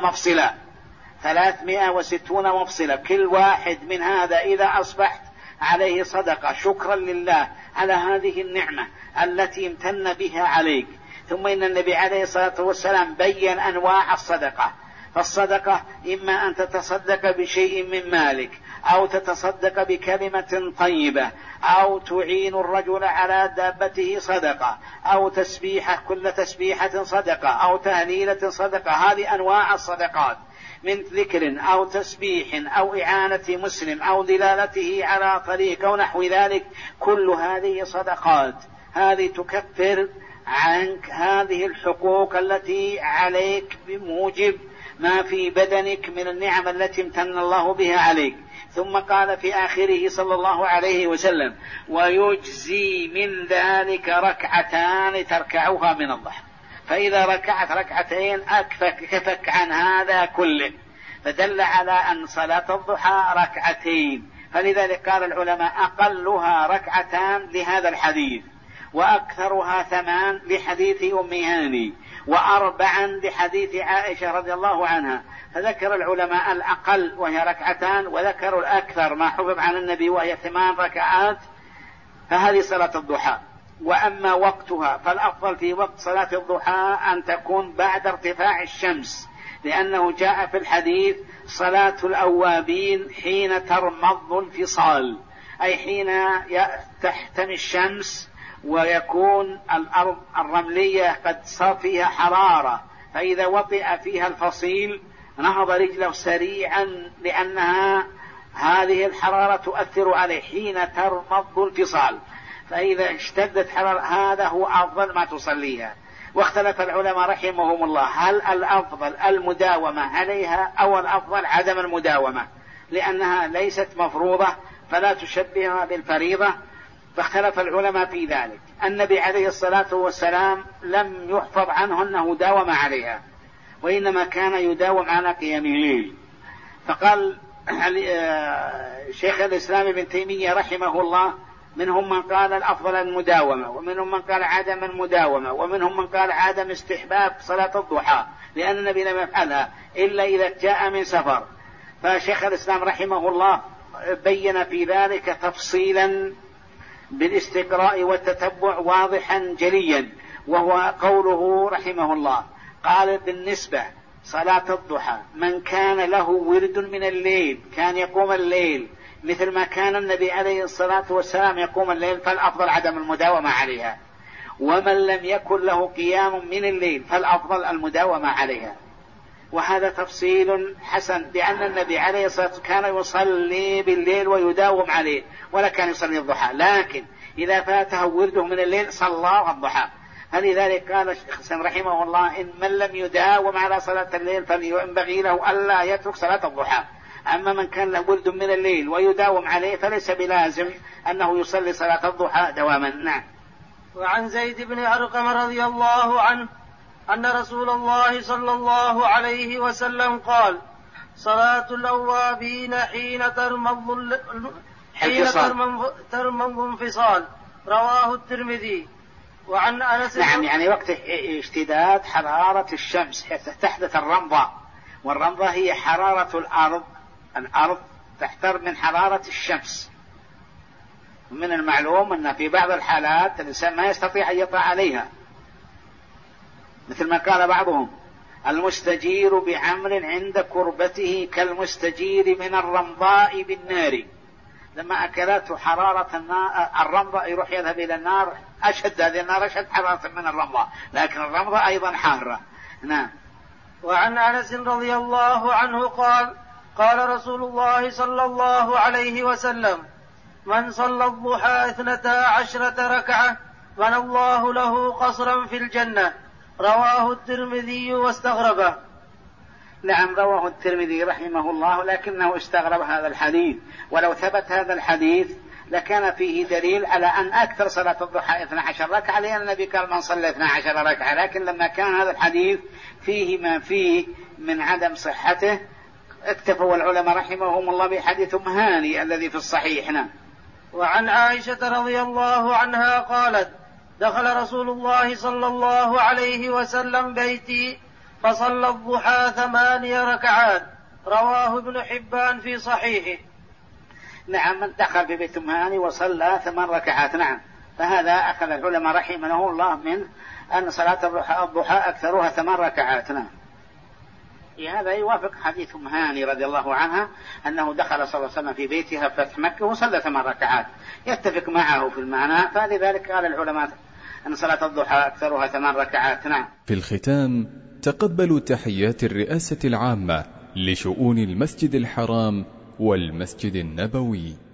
مفصلة، كل واحد من هذا إذا أصبحت عليه صدقة شكرا لله على هذه النعمة التي امتن بها عليك. ثم إن النبي عليه الصلاة والسلام بين أنواع الصدقة، فالصدقة إما أن تتصدق بشيء من مالك، أو تتصدق بكلمة طيبة، أو تعين الرجل على دابته صدقة، أو تسبيحة، كل تسبيحة صدقة، أو تهليلة صدقة. هذه أنواع الصدقات من ذكر أو تسبيح أو إعانة مسلم أو دلالته على طريق أو نحو ذلك، كل هذه صدقات. هذه تكفر عنك هذه الحقوق التي عليك بموجب ما في بدنك من النعم التي امتن الله بها عليك. ثم قال في آخره صلى الله عليه وسلم: ويجزي من ذلك 2 تركعها من الضحى. فإذا ركعت 2 كفك عن هذا كله، فدل على أن صلاة الضحى 2. فلذلك قال العلماء: أقلها 2 لهذا الحديث، وأكثرها 8 لحديث أم هاني، و4 بحديث عائشة رضي الله عنها. فذكر العلماء الأقل وهي 2 وذكروا الأكثر ما حفظ عن النبي وهي 8 ركعات. فهذه صلاة الضحى. وأما وقتها فالأفضل في وقت صلاة الضحى أن تكون بعد ارتفاع الشمس، لأنه جاء في الحديث صلاة الأوابين حين ترمض الفصال، أي حين تحتمي الشمس ويكون الأرض الرملية قد صار فيها حرارة، فإذا وطئ فيها الفصيل نهض رجله سريعا لأنها هذه الحرارة تؤثر عليه حين ترمض الفصال. فإذا اشتدت حرارة هذا هو أفضل ما تصليها. واختلف العلماء رحمهم الله هل الأفضل المداومة عليها أو الأفضل عدم المداومة، لأنها ليست مفروضة فلا تشبهها بالفريضة. فاختلف العلماء في ذلك. النبي عليه الصلاة والسلام لم يحفظ عنه أنه داوم عليها، وإنما كان يداوم على قيام الليل. فقال شيخ الإسلام ابن تيمية رحمه الله منهم من قال الأفضل المداومة، ومنهم من قال عدم المداومة، ومنهم من قال عدم استحباب صلاة الضحى لأن النبي لم يفعلها إلا إذا جاء من سفر. فشيخ الإسلام رحمه الله بين في ذلك تفصيلا بالاستقراء والتتبع واضحا جليا، وهو قوله رحمه الله قال بالنسبة صلاة الضحى من كان له ورد من الليل كان يقوم الليل مثل ما كان النبي عليه الصلاة والسلام يقوم الليل فالأفضل عدم المداومة عليها، ومن لم يكن له قيام من الليل فالأفضل المداومة عليها. وهذا تفصيل حسن، لأن النبي عليه الصلاة والسلام كان يصلي بالليل ويداوم عليه ولا كان يصلي الضحى، لكن إذا فاته ورده من الليل صلى الضحى. فلذلك قال الشيخ رحمه الله إن من لم يداوم على صلاة الليل فينبغي له ألا يترك صلاة الضحى. أما من كان له ورد من الليل ويداوم عليه فليس بلازم أنه يصلي صلاة الضحى دواما. نعم. وعن زيد بن أرقم رضي الله عنه أن رسول الله صلى الله عليه وسلم قال صلاة الأوابين حين ترمض انفصال، رواه الترمذي. وعن أنس نعم، يعني وقت اشتداد حرارة الشمس تحدث الرمضة، والرمضة هي حرارة الأرض تحتر من حرارة الشمس. من المعلوم أن في بعض الحالات الإنسان ما يستطيع أن يطلع عليها، مثل ما قال بعضهم المستجير بعمر عند كربته كالمستجير من الرمضاء بالنار. لما أكلته حرارة الرمضاء يروح يذهب إلى النار أشد، هذه النار أشد حرارة من الرمضاء، لكن الرمضاء أيضا حارة. نعم. وعن أنس رضي الله عنه قال رسول الله صلى الله عليه وسلم من صلى الضحى 12 ركعة بنى الله له قصرا في الجنة، رواه الترمذي واستغربه. نعم، رواه الترمذي رحمه الله، لكنه استغرب هذا الحديث، ولو ثبت هذا الحديث لكان فيه دليل على أن أكثر صلاة الضحى 12 ركعة، لأن النبي قال من صلى 12 ركعة. لكن لما كان هذا الحديث فيه ما فيه من عدم صحته اكتفوا العلماء رحمهم الله بحديث أم هاني الذي في الصحيح. نعم. وعن عائشة رضي الله عنها قالت دخل رسول الله صلى الله عليه وسلم بيتي فصلى الضحى 8 ركعات، رواه ابن حبان في صحيحه. نعم، من دخل في بيت أم هاني وصلى 8 ركعات. نعم. فهذا أخذ العلماء رحمه الله من أن صلاة الضحى أكثرها 8 ركعات. نعم. هذا يوافق حديث أم هاني رضي الله عنها أنه دخل صلى الله عليه وسلم في بيتها فتح مكة وصلى 8 ركعات، يتفق معه في المعنى. فلذلك قال العلماء أن صلاة الضحى أكثرها 8 ركعات. نعم. في الختام تقبلوا تحيات الرئاسة العامة لشؤون المسجد الحرام والمسجد النبوي.